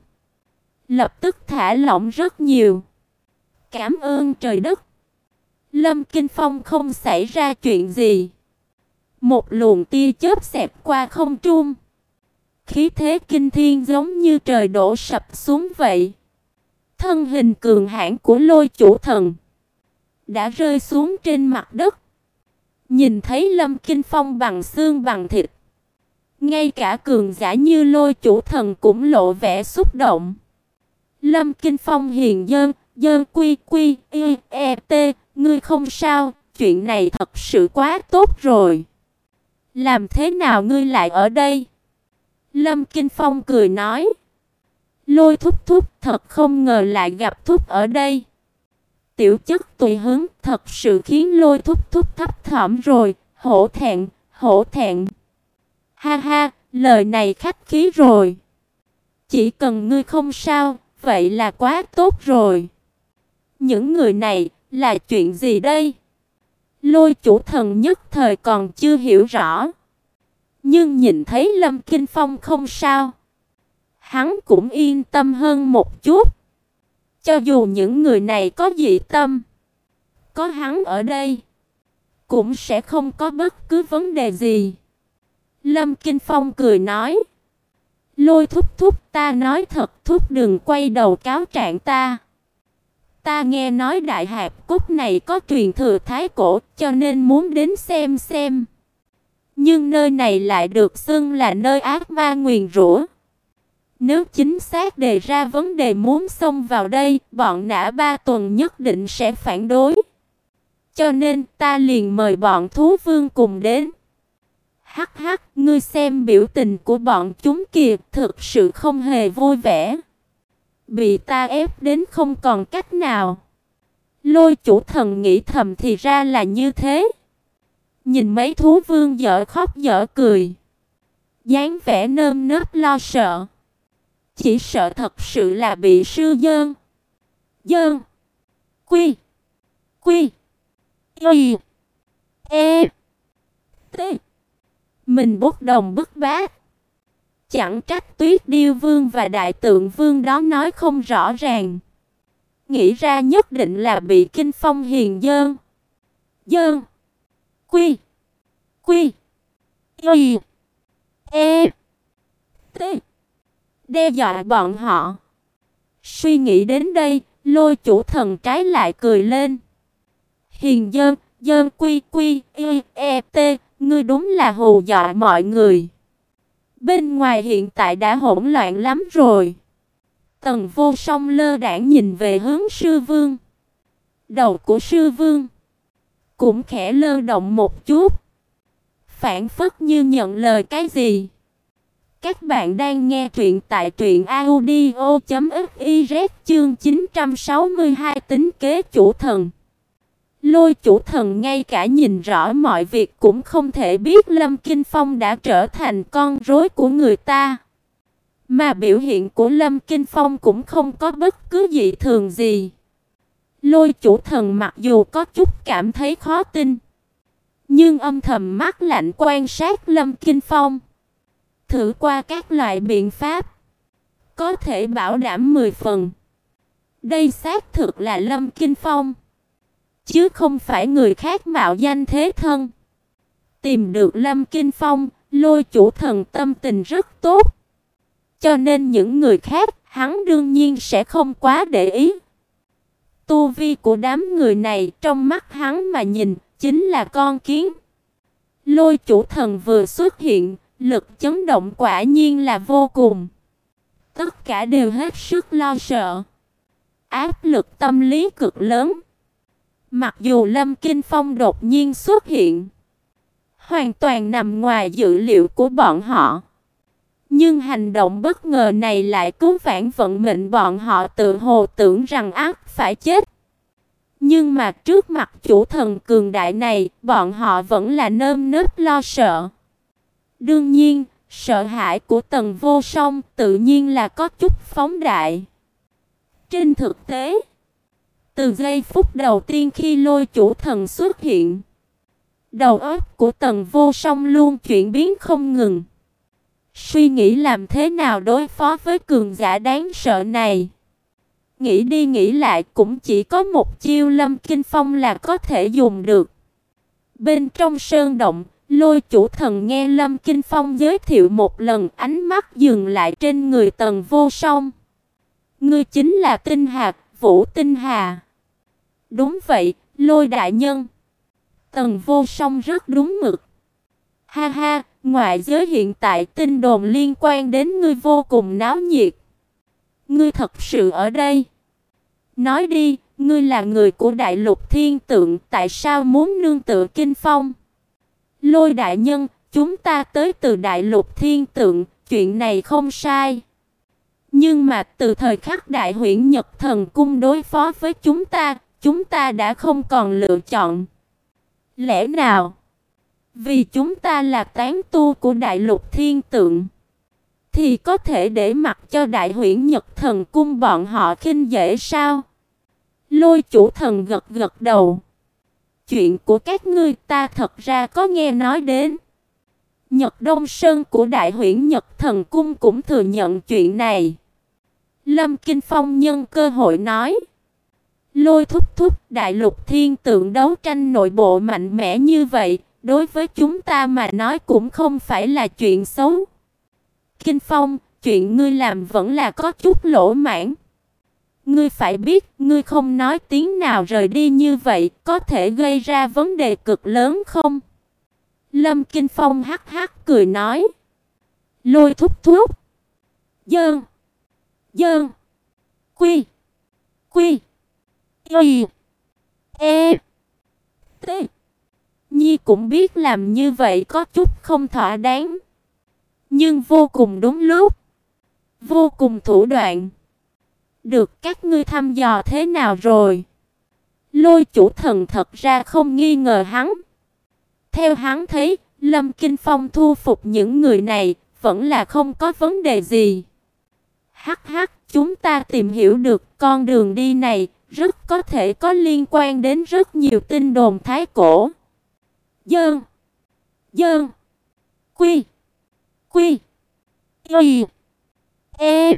lập tức thả lỏng rất nhiều. "Cảm ơn trời đất, Lâm Kinh Phong không xảy ra chuyện gì." Một luồng tia chớp xẹt qua không trung, khí thế kinh thiên giống như trời đổ sập xuống vậy. Thân hình cường hãn của Lôi chủ thần đã rơi xuống trên mặt đất. Nhìn thấy Lâm Kinh Phong bằng xương bằng thịt, ngay cả cường giả như Lôi chủ thần cũng lộ vẻ xúc động. Lâm Kinh Phong hiền dơn, dơn quy quy, y, e, t, ngươi không sao, chuyện này thật sự quá tốt rồi. Làm thế nào ngươi lại ở đây? Lâm Kinh Phong cười nói. Lôi thúc thúc, thật không ngờ lại gặp thúc ở đây. Tiểu chất tùy hứng thật sự khiến Lôi thúc thúc thấp thỏm rồi, hổ thẹn, hổ thẹn. Ha ha, lời này khách khí rồi. Chỉ cần ngươi không sao, vậy là quá tốt rồi. Những người này là chuyện gì đây? Lôi chủ thần nhất thời còn chưa hiểu rõ. Nhưng nhìn thấy Lâm Kinh Phong không sao, hắn cũng yên tâm hơn một chút. Cho dù những người này có dị tâm, có hắn ở đây, cũng sẽ không có bất cứ vấn đề gì. Lâm Kinh Phong cười nói. Lôi thúc thúc, ta nói thật, thúc đừng quay đầu cáo trạng ta. Ta nghe nói đại hạp cốt này có truyền thừa thái cổ, cho nên muốn đến xem xem. Nhưng nơi này lại được xưng là nơi ác ma nguyền rủa. Nếu chính xác đề ra vấn đề muốn xông vào đây, bọn Nã Ba Tuần nhất định sẽ phản đối. Cho nên ta liền mời bọn thú vương cùng đến. Hắc hắc, ngươi xem biểu tình của bọn chúng kìa, thực sự không hề vui vẻ. Bị ta ép đến không còn cách nào. Lôi chủ thần nghĩ thầm thì ra là như thế. Nhìn mấy thú vương dở khóc dở cười, dáng vẻ nơm nớp lo sợ. Chỉ sợ thật sự là bị sư dơn, dơn, quy, quy, y, e, t. Mình bốc đồng bức bát. Chẳng trách Tuyết Điêu Vương và Đại Tượng Vương đó nói không rõ ràng. Nghĩ ra nhất định là bị Kinh Phong hiền dơn, dơn, quy, quy, y, e, t. đe dọa bọn họ. Suy nghĩ đến đây, Lôi chủ thần trái lại cười lên. Hiền dơn, dơn quy quy, y, e, t, ngươi đúng là hù dọa mọi người. Bên ngoài hiện tại đã hỗn loạn lắm rồi. Tần Vô Song lơ đãng nhìn về hướng sư vương. Đầu của sư vương cũng khẽ lơ động một chút, phảng phất như nhận lời cái gì. Các bạn đang nghe truyện tại truyện audio chấm fiz chương chín trăm sáu mươi hai tính kế chủ thần. Lôi chủ thần ngay cả nhìn rõ mọi việc cũng không thể biết Lâm Kinh Phong đã trở thành con rối của người ta. Mà biểu hiện của Lâm Kinh Phong cũng không có bất cứ dị thường gì. Lôi chủ thần mặc dù có chút cảm thấy khó tin, nhưng âm thầm mắt lạnh quan sát Lâm Kinh Phong, thử qua các loại biện pháp, có thể bảo đảm mười phần. Đây xác thực là Lâm Kinh Phong, chứ không phải người khác mạo danh thế thân. Tìm được Lâm Kinh Phong, lôi chủ thần tâm tình rất tốt. Cho nên những người khác, hắn đương nhiên sẽ không quá để ý. Tu vi của đám người này trong mắt hắn mà nhìn, chính là con kiến. Lôi chủ thần vừa xuất hiện, lực chấn động quả nhiên là vô cùng. Tất cả đều hết sức lo sợ. Áp lực tâm lý cực lớn. Mặc dù Lâm Kinh Phong đột nhiên xuất hiện, hoàn toàn nằm ngoài dự liệu của bọn họ, nhưng hành động bất ngờ này lại cứu vãn vận mệnh bọn họ, tự hồ tưởng rằng ắt phải chết. Nhưng mà trước mặt chủ thần cường đại này, bọn họ vẫn là nơm nớp lo sợ. Đương nhiên, sợ hãi của Tần Vô Song tự nhiên là có chút phóng đại. Trên thực tế, từ giây phút đầu tiên khi lôi chủ thần xuất hiện, đầu óc của Tần Vô Song luôn chuyển biến không ngừng. Suy nghĩ làm thế nào đối phó với cường giả đáng sợ này. Nghĩ đi nghĩ lại cũng chỉ có một chiêu Lâm Kinh Phong là có thể dùng được. Bên trong sơn động, lôi chủ thần nghe Lâm Kinh Phong giới thiệu một lần, ánh mắt dừng lại trên người Tần Vô Song. Ngươi chính là Tinh Hạc, Vũ Tinh Hà. Đúng vậy, lôi đại nhân. Tần Vô Song rất đúng mực. Ha ha, ngoại giới hiện tại tin đồn liên quan đến ngươi vô cùng náo nhiệt. Ngươi thật sự ở đây? Nói đi, ngươi là người của Đại Lục Thiên Tượng, tại sao muốn nương tựa Kinh Phong? Lôi đại nhân, chúng ta tới từ Đại Lục Thiên Tượng, chuyện này không sai. Nhưng mà từ thời khắc Đại Huyễn Nhật Thần Cung đối phó với chúng ta, chúng ta đã không còn lựa chọn. Lẽ nào? Vì chúng ta là tán tu của Đại Lục Thiên Tượng, thì có thể để mặc cho Đại Huyễn Nhật Thần Cung bọn họ khinh dễ sao? Lôi chủ thần gật gật đầu. Chuyện của các ngươi ta thật ra có nghe nói đến. Nhật Đông Sơn của Đại Huyễn Nhật Thần Cung cũng thừa nhận chuyện này. Lâm Kinh Phong nhân cơ hội nói. Lôi thúc thúc, Đại Lục Thiên Tượng đấu tranh nội bộ mạnh mẽ như vậy, đối với chúng ta mà nói cũng không phải là chuyện xấu. Kinh Phong, chuyện ngươi làm vẫn là có chút lỗ mãng. Ngươi phải biết, ngươi không nói tiếng nào rời đi như vậy, có thể gây ra vấn đề cực lớn không? Lâm Kinh Phong hắc hắc cười nói. Lôi thúc thúc. Dơn. Dơn. Quy. Quy. Y. E. T. Nhi cũng biết làm như vậy có chút không thỏa đáng, nhưng vô cùng đúng lúc, vô cùng thủ đoạn. Được, các ngươi thăm dò thế nào rồi? Lôi chủ thần thật ra không nghi ngờ hắn. Theo hắn thấy, Lâm Kinh Phong thu phục những người này vẫn là không có vấn đề gì. Hắc hắc, chúng ta tìm hiểu được con đường đi này rất có thể có liên quan đến rất nhiều tin đồn thái cổ. Dơn. Dơn. Quy. Quy. Y. E.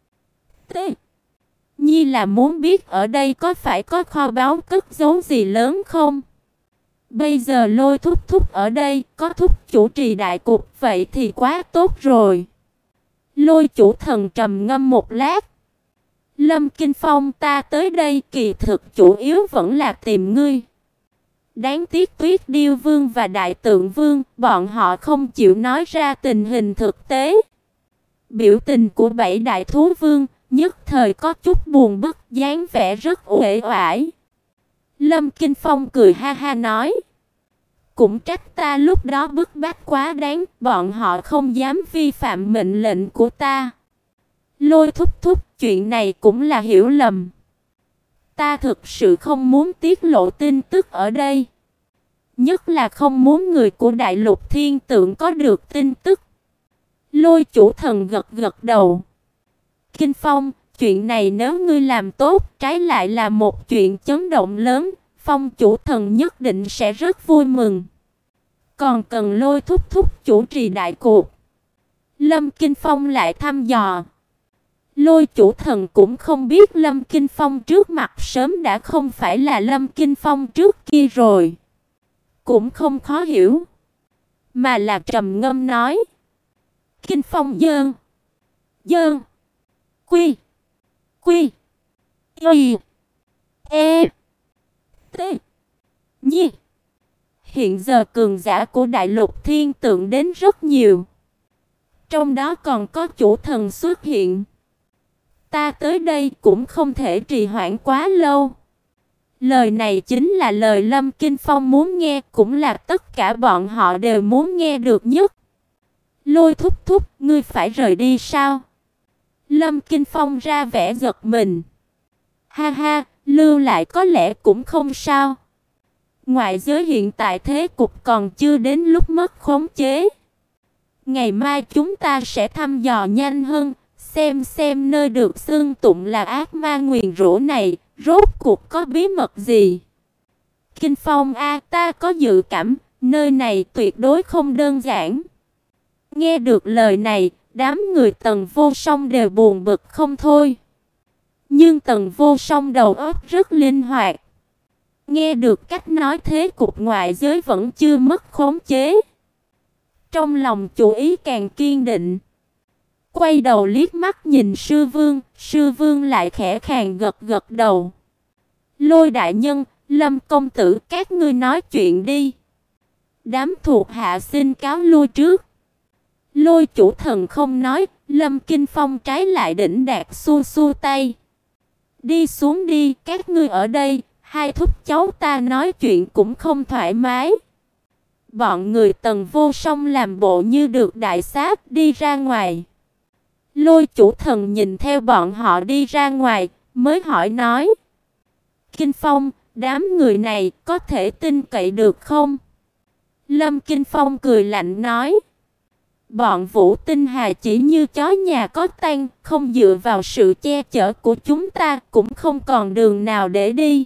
T. Nhi là muốn biết ở đây có phải có kho báu cất giấu gì lớn không? Bây giờ lôi thúc thúc ở đây, có thúc chủ trì đại cục, vậy thì quá tốt rồi. Lôi chủ thần trầm ngâm một lát. Lâm Kinh Phong, ta tới đây kỳ thực chủ yếu vẫn là tìm ngươi. Đáng tiếc Tuyết Điêu Vương và Đại Tượng Vương, bọn họ không chịu nói ra tình hình thực tế. Biểu tình của bảy đại thú vương nhất thời có chút buồn bực, dáng vẻ rất uể oải. Lâm Kinh Phong cười ha ha nói: cũng trách ta lúc đó bức bách quá đáng, bọn họ không dám vi phạm mệnh lệnh của ta. Lôi thúc thúc, chuyện này cũng là hiểu lầm. Ta thực sự không muốn tiết lộ tin tức ở đây. Nhất là không muốn người của Đại Lục Thiên Tượng có được tin tức. Lôi chủ thần gật gật đầu. Kinh Phong, chuyện này nếu ngươi làm tốt, trái lại là một chuyện chấn động lớn, Phong chủ thần nhất định sẽ rất vui mừng. Còn cần Lôi thúc thúc chủ trì đại cuộc. Lâm Kinh Phong lại thăm dò. Lôi chủ thần cũng không biết Lâm Kinh Phong trước mặt sớm đã không phải là Lâm Kinh Phong trước kia rồi. Cũng không khó hiểu, mà là trầm ngâm nói: Kinh Phong dơn, dơn, quy, quy, y, e, t, nhi. Hiện giờ cường giả của Đại Lục Thiên Tượng đến rất nhiều, trong đó còn có chủ thần xuất hiện. Ta tới đây cũng không thể trì hoãn quá lâu. Lời này chính là lời Lâm Kinh Phong muốn nghe, cũng là tất cả bọn họ đều muốn nghe được nhất. Lôi thúc thúc, ngươi phải rời đi sao? Lâm Kinh Phong ra vẻ giật mình. Ha ha, lưu lại có lẽ cũng không sao. Ngoại giới hiện tại thế cục còn chưa đến lúc mất khống chế. Ngày mai chúng ta sẽ thăm dò nhanh hơn, xem xem nơi được xưng tụng là ác ma nguyền rủa này rốt cuộc có bí mật gì. Kinh Phong a, ta có dự cảm nơi này tuyệt đối không đơn giản. Nghe được lời này, đám người Tần Vô Song đều buồn bực không thôi. Nhưng Tần Vô Song đầu óc rất linh hoạt. Nghe được cách nói thế cục ngoại giới vẫn chưa mất khống chế, trong lòng chủ ý càng kiên định. Quay đầu liếc mắt nhìn sư vương, sư vương lại khẽ khàng gật gật đầu. Lôi đại nhân, Lâm công tử, các ngươi nói chuyện đi. Đám thuộc hạ xin cáo lui trước. Lôi chủ thần không nói, Lâm Kinh Phong trái lại đỉnh đạt xua xua tay. Đi xuống đi, các ngươi ở đây, hai thúc cháu ta nói chuyện cũng không thoải mái. Bọn người Tần Vô Song làm bộ như được đại xá, đi ra ngoài. Lôi chủ thần nhìn theo bọn họ đi ra ngoài, mới hỏi nói: Kinh Phong, đám người này có thể tin cậy được không? Lâm Kinh Phong cười lạnh nói: bọn Vũ Tinh Hà chỉ như chó nhà có tang, không dựa vào sự che chở của chúng ta cũng không còn đường nào để đi.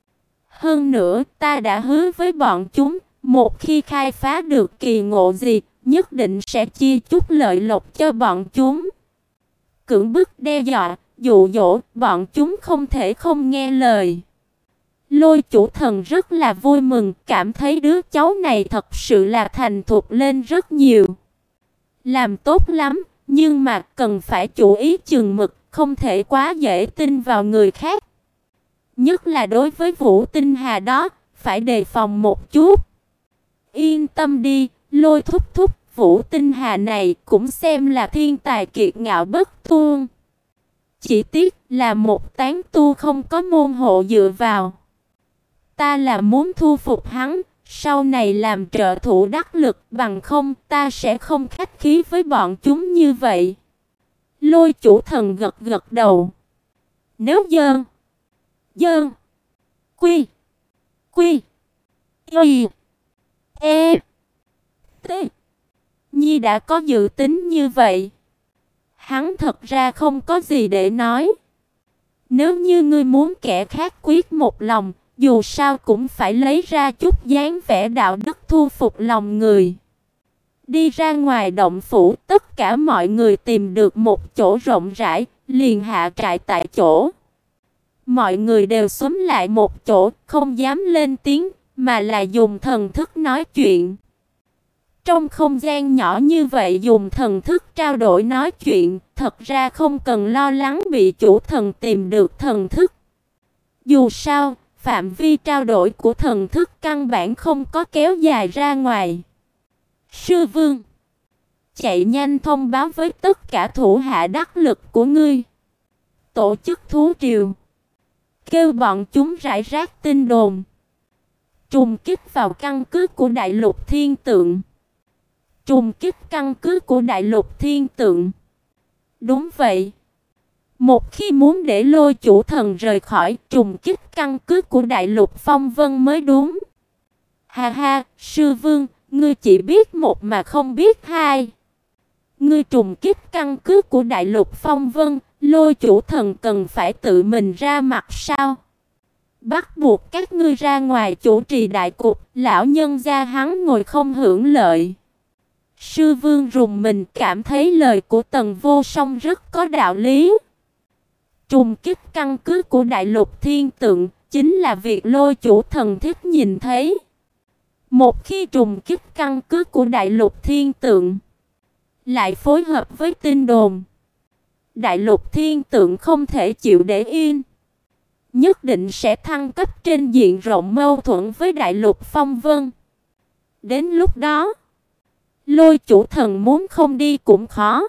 Hơn nữa, ta đã hứa với bọn chúng, một khi khai phá được kỳ ngộ gì, nhất định sẽ chia chút lợi lộc cho bọn chúng. Cưỡng bức đe dọa, dụ dỗ, bọn chúng không thể không nghe lời. Lôi chủ thần rất là vui mừng, cảm thấy đứa cháu này thật sự là thành thục lên rất nhiều. Làm tốt lắm, nhưng mà cần phải chú ý chừng mực, không thể quá dễ tin vào người khác. Nhất là đối với Vũ Tinh Hà đó, phải đề phòng một chút. Yên tâm đi, Lôi thúc thúc, Vũ Tinh Hà này cũng xem là thiên tài kiệt ngạo bất tuôn. Chỉ tiếc là một tán tu không có môn hộ dựa vào. Ta là muốn thu phục hắn, sau này làm trợ thủ đắc lực, bằng không ta sẽ không khách khí với bọn chúng như vậy. Lôi chủ thần gật gật đầu. Nếu dơn, dơn, quy, quy, y, e, t, nhi đã có dự tính như vậy, hắn thật ra không có gì để nói. Nếu như ngươi muốn kẻ khác quyết một lòng, dù sao cũng phải lấy ra chút dáng vẻ đạo đức thu phục lòng người. Đi ra ngoài động phủ, tất cả mọi người tìm được một chỗ rộng rãi, liền hạ trại tại chỗ. Mọi người đều xúm lại một chỗ, không dám lên tiếng, mà là dùng thần thức nói chuyện. Trong không gian nhỏ như vậy dùng thần thức trao đổi nói chuyện, thật ra không cần lo lắng bị chủ thần tìm được thần thức. Dù sao, phạm vi trao đổi của thần thức căn bản không có kéo dài ra ngoài. Sư vương, chạy nhanh thông báo với tất cả thủ hạ đắc lực của ngươi. Tổ chức thú triều, kêu bọn chúng rải rác tin đồn, trùng kích vào căn cứ của Đại Lục Thiên Tượng. Trùng kích căn cứ của Đại Lục Thiên Tượng. Đúng vậy. Một khi muốn để Lôi chủ thần rời khỏi, trùng kích căn cứ của Đại Lục Phong Vân mới đúng. Ha ha, sư vương, ngươi chỉ biết một mà không biết hai. Ngươi trùng kích căn cứ của Đại Lục Phong Vân, Lôi chủ thần cần phải tự mình ra mặt sao? Bắt buộc các ngươi ra ngoài chủ trì đại cục, lão nhân gia hắn ngồi không hưởng lợi. Sư vương rùng mình cảm thấy lời của Tần Vô Song rất có đạo lý. Trùng kích căn cứ của Đại Lục Thiên Tượng chính là việc Lôi chủ thần thích nhìn thấy. Một khi trùng kích căn cứ của Đại Lục Thiên Tượng, lại phối hợp với tin đồn, Đại Lục Thiên Tượng không thể chịu để yên, nhất định sẽ thăng cấp trên diện rộng mâu thuẫn với Đại Lục Phong Vân. Đến lúc đó, Lôi chủ thần muốn không đi cũng khó.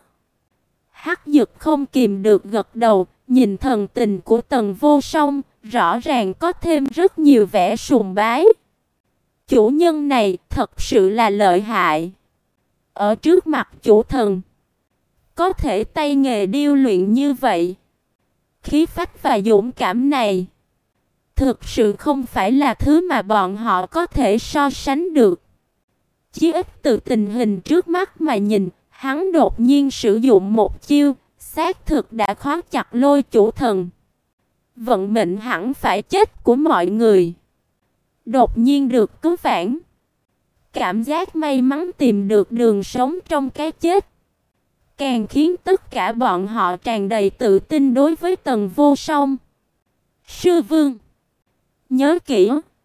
Hắc Dực không kìm được gật đầu, nhìn thần tình của Tần Vô Song, rõ ràng có thêm rất nhiều vẻ sùng bái. Chủ nhân này thật sự là lợi hại. Ở trước mặt chủ thần, có thể tay nghề điêu luyện như vậy, khí phách và dũng cảm này, thực sự không phải là thứ mà bọn họ có thể so sánh được. Chí ít từ tình hình trước mắt mà nhìn, hắn đột nhiên sử dụng một chiêu, xác thực đã khóa chặt Lôi chủ thần. Vận mệnh hẳn phải chết của mọi người đột nhiên được cứu vãn. Cảm giác may mắn tìm được đường sống trong cái chết, càng khiến tất cả bọn họ tràn đầy tự tin đối với Tần Vô Song. Sư vương, nhớ kỹ,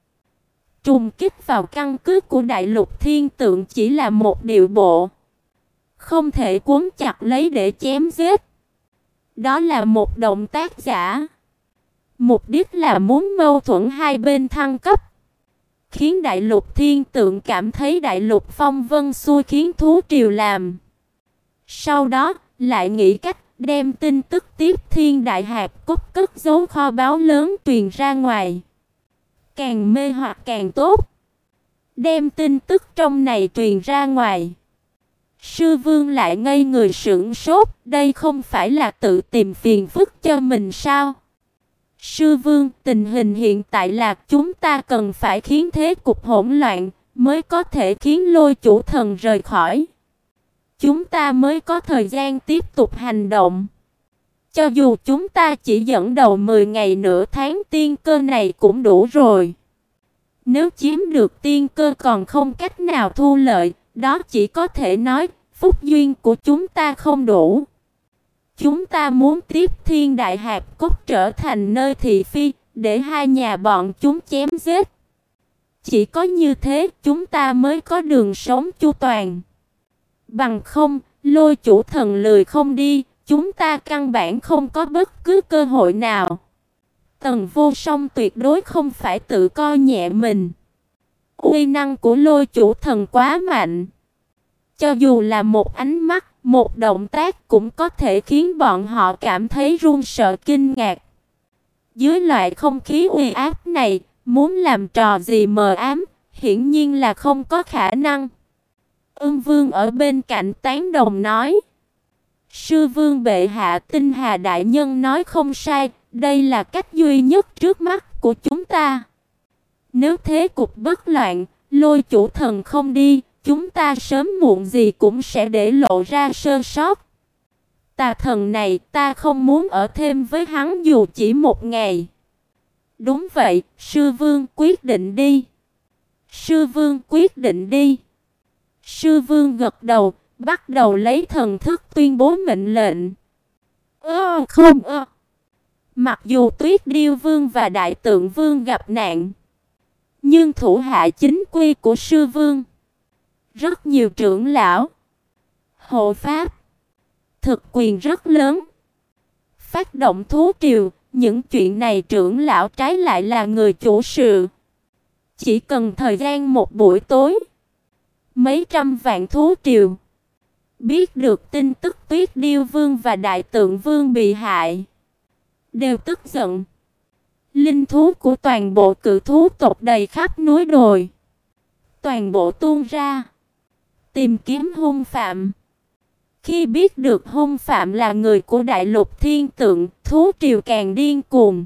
trùng kích vào căn cứ của Đại Lục Thiên Tượng chỉ là một điệu bộ, không thể cuốn chặt lấy để chém giết. Đó là một động tác giả, mục đích là muốn mâu thuẫn hai bên thăng cấp, khiến Đại Lục Thiên Tượng cảm thấy Đại Lục Phong Vân xui khiến thú triều làm. Sau đó, lại nghĩ cách đem tin tức tiếp Thiên Đại Hạp Cốc cất giấu kho báu lớn truyền ra ngoài. Càng mê hoặc càng tốt. Đem tin tức trong này truyền ra ngoài. Sư vương lại ngây người sững sốt, đây không phải là tự tìm phiền phức cho mình sao? Sư vương, tình hình hiện tại là chúng ta cần phải khiến thế cục hỗn loạn, mới có thể khiến Lôi chủ thần rời khỏi. Chúng ta mới có thời gian tiếp tục hành động. Cho dù chúng ta chỉ dẫn đầu mười ngày nửa tháng tiên cơ này cũng đủ rồi. Nếu chiếm được tiên cơ còn không cách nào thu lợi, đó chỉ có thể nói phúc duyên của chúng ta không đủ. Chúng ta muốn tiếp Thiên Đại Hạp Cốc trở thành nơi thị phi, để hai nhà bọn chúng chém giết. Chỉ có như thế chúng ta mới có đường sống chu toàn. Bằng không, Lôi chủ thần lười không đi, chúng ta căn bản không có bất cứ cơ hội nào. Tần Vô Song tuyệt đối không phải tự coi nhẹ mình. Uy năng của Lôi chủ thần quá mạnh. Cho dù là một ánh mắt, một động tác cũng có thể khiến bọn họ cảm thấy run sợ kinh ngạc. Dưới loại không khí uy áp này, muốn làm trò gì mờ ám, hiển nhiên là không có khả năng. Ưng Vương ở bên cạnh tán đồng nói: Sư vương bệ hạ, Tinh Hà đại nhân nói không sai, đây là cách duy nhất trước mắt của chúng ta. Nếu thế cục bất loạn, Lôi chủ thần không đi, chúng ta sớm muộn gì cũng sẽ để lộ ra sơ sót. Tà thần này, ta không muốn ở thêm với hắn dù chỉ một ngày. Đúng vậy, sư vương quyết định đi. Sư vương quyết định đi. Sư vương gật đầu, bắt đầu lấy thần thức tuyên bố mệnh lệnh. Ơ không ơ. Mặc dù Tuyết Điêu Vương và Đại Tượng Vương gặp nạn, nhưng thủ hạ chính quy của sư vương Rất nhiều trưởng lão, hộ pháp, thực quyền rất lớn. Phát động thú triều, những chuyện này trưởng lão trái lại là người chủ sự. Chỉ cần thời gian một buổi tối, mấy trăm vạn thú triều biết được tin tức Tuyết Điêu Vương và Đại Tượng Vương bị hại, đều tức giận. Linh thú của toàn bộ cự thú tộc đầy khắp núi đồi, toàn bộ tuôn ra tìm kiếm hung phạm. Khi biết được hung phạm là người của Đại Lục Thiên Tượng, thú triều càng điên cuồng.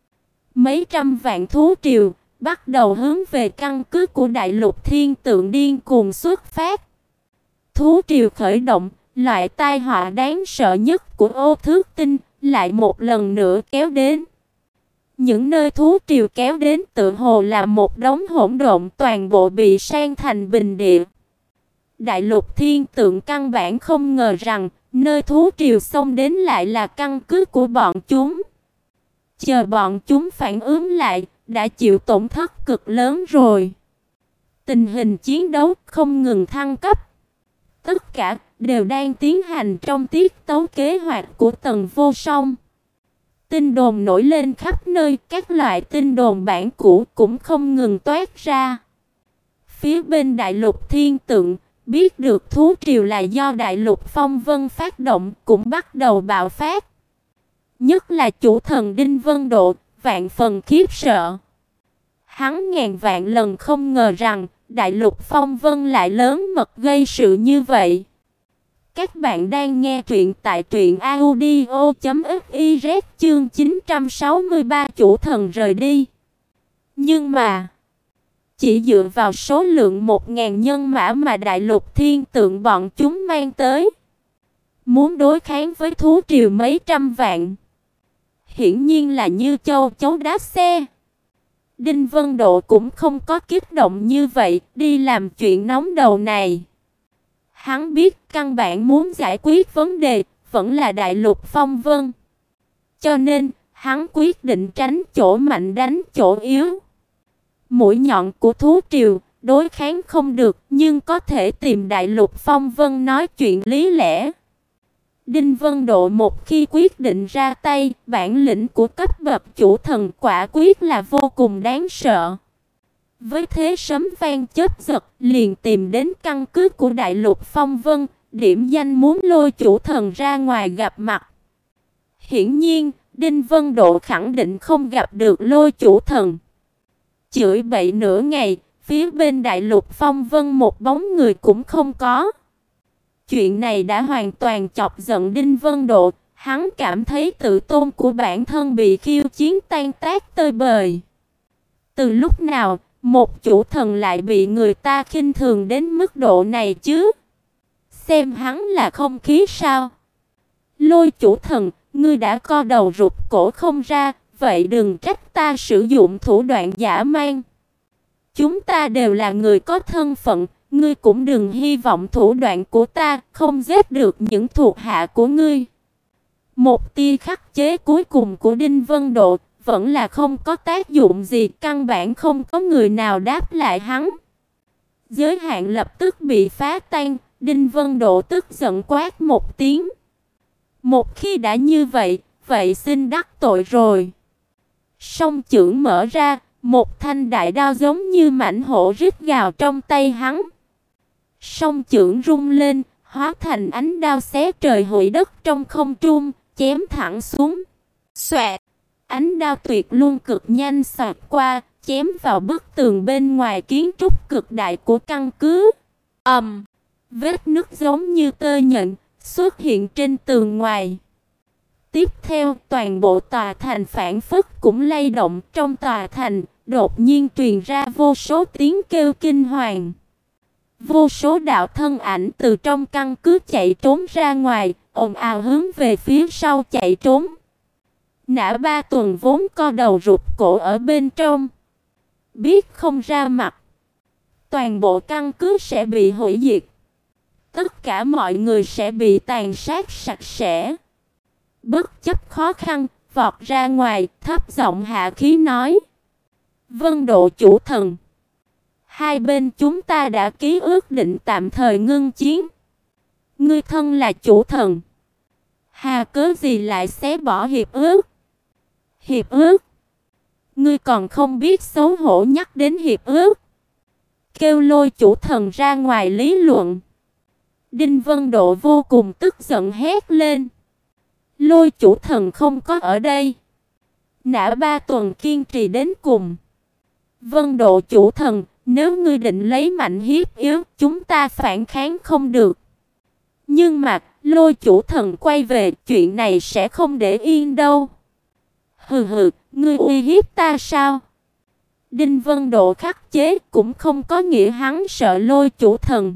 Mấy trăm vạn thú triều bắt đầu hướng về căn cứ của Đại Lục Thiên Tượng điên cuồng xuất phát. Thú triều khởi động, loại tai họa đáng sợ nhất của Ô Thước Tinh lại một lần nữa kéo đến. Những nơi thú triều kéo đến tự hồ là một đống hỗn độn, toàn bộ bị san thành bình địa. Đại Lục Thiên Tượng căn bản không ngờ rằng nơi thú triều xông đến lại là căn cứ của bọn chúng. Chờ bọn chúng phản ứng lại, đã chịu tổn thất cực lớn rồi. Tình hình chiến đấu không ngừng thăng cấp. Tất cả đều đang tiến hành trong tiết tấu kế hoạch của Tần Vô Song. Tin đồn nổi lên khắp nơi, các loại tin đồn bản cũ cũng không ngừng toát ra. Phía bên Đại Lục Thiên Tượng biết được thú triều là do Đại Lục Phong Vân phát động, cũng bắt đầu bạo phát. Nhất là chủ thần Đinh Vân Độ, vạn phần khiếp sợ. Hắn ngàn vạn lần không ngờ rằng Đại Lục Phong Vân lại lớn mật gây sự như vậy. Các bạn đang nghe truyện tại truyện audio chấm fiz chương chín trăm sáu mươi ba chủ thần rời đi. Nhưng mà chỉ dựa vào số lượng một nghìn nhân mã mà Đại Lục Thiên Tượng bọn chúng mang tới, muốn đối kháng với thú triều mấy trăm vạn, hiển nhiên là như châu chấu đá xe. Đinh Vân Độ cũng không có kích động như vậy, đi làm chuyện nóng đầu này. Hắn biết căn bản muốn giải quyết vấn đề vẫn là Đại Lục Phong Vân. Cho nên, hắn quyết định tránh chỗ mạnh đánh chỗ yếu. Mũi nhọn của thú triều đối kháng không được, nhưng có thể tìm Đại Lục Phong Vân nói chuyện lý lẽ. Đinh Vân Độ một khi quyết định ra tay, bản lĩnh của cấp bậc chủ thần quả quyết là vô cùng đáng sợ. Với thế sấm vang chớp giật, liền tìm đến căn cứ của Đại Lục Phong Vân, điểm danh muốn lôi chủ thần ra ngoài gặp mặt. Hiển nhiên, Đinh Vân Độ khẳng định không gặp được lôi chủ thần. Chửi bậy nửa ngày, phía bên Đại Lục Phong Vân một bóng người cũng không có. Chuyện này đã hoàn toàn chọc giận Đinh Vân Độ, hắn cảm thấy tự tôn của bản thân bị khiêu chiến tan tác tơi bời. Từ lúc nào, một chủ thần lại bị người ta khinh thường đến mức độ này chứ? Xem hắn là không khí sao? Lôi chủ thần, ngươi đã co đầu rụt cổ không ra, vậy đừng trách ta sử dụng thủ đoạn giả man. Chúng ta đều là người có thân phận, ngươi cũng đừng hy vọng thủ đoạn của ta không giết được những thuộc hạ của ngươi. Một tia khắc chế cuối cùng của Đinh Vân Độ vẫn là không có tác dụng gì, căn bản không có người nào đáp lại hắn. Giới hạn lập tức bị phá tan, Đinh Vân Độ tức giận quát một tiếng. Một khi đã như vậy, vậy xin đắc tội rồi. Song chưởng mở ra, một thanh đại đao giống như mãnh hổ rít gào trong tay hắn. Song chưởng rung lên, hóa thành ánh đao xé trời hủy đất trong không trung, chém thẳng xuống. Xoẹt! Ánh đao tuyệt luôn cực nhanh xoẹt qua, chém vào bức tường bên ngoài kiến trúc cực đại của căn cứ. Ầm! Um, vết nứt giống như tơ nhện xuất hiện trên tường ngoài. Tiếp theo, toàn bộ tòa thành phảng phất cũng lay động, trong tòa thành đột nhiên truyền ra vô số tiếng kêu kinh hoàng. Vô số đạo thân ảnh từ trong căn cứ chạy trốn ra ngoài, ồn ào hướng về phía sau chạy trốn. Nã Ba Tuần vốn co đầu rụt cổ ở bên trong, biết không ra mặt, toàn bộ căn cứ sẽ bị hủy diệt. Tất cả mọi người sẽ bị tàn sát sạch sẽ. Bất chấp khó khăn, vọt ra ngoài, thấp giọng hạ khí nói: Vân Độ chủ thần, Hai bên chúng ta đã ký ước định tạm thời ngưng chiến. Ngươi thân là chủ thần, hà cớ gì lại xé bỏ hiệp ước? Hiệp ước? Ngươi còn không biết xấu hổ nhắc đến hiệp ước. Kêu Lôi chủ thần ra ngoài lý luận. Đinh Vân Độ vô cùng tức giận hét lên. Lôi chủ thần không có ở đây. Nã Ba Tuần kiên trì đến cùng. Vân Độ chủ thần, nếu ngươi định lấy mạnh hiếp yếu, chúng ta phản kháng không được. Nhưng mà, Lôi chủ thần quay về, chuyện này sẽ không để yên đâu. Hừ hừ, ngươi uy hiếp ta sao? Đinh Vân Độ khắc chế cũng không có nghĩa hắn sợ Lôi chủ thần.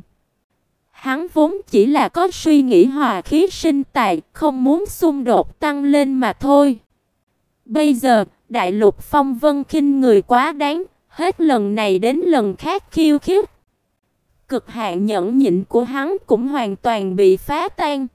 Hắn vốn chỉ là có suy nghĩ hòa khí sinh tài, không muốn xung đột tăng lên mà thôi. Bây giờ, đại lục phong vân khinh người quá đáng, hết lần này đến lần khác khiêu khích. Cực hạn nhẫn nhịn của hắn cũng hoàn toàn bị phá tan.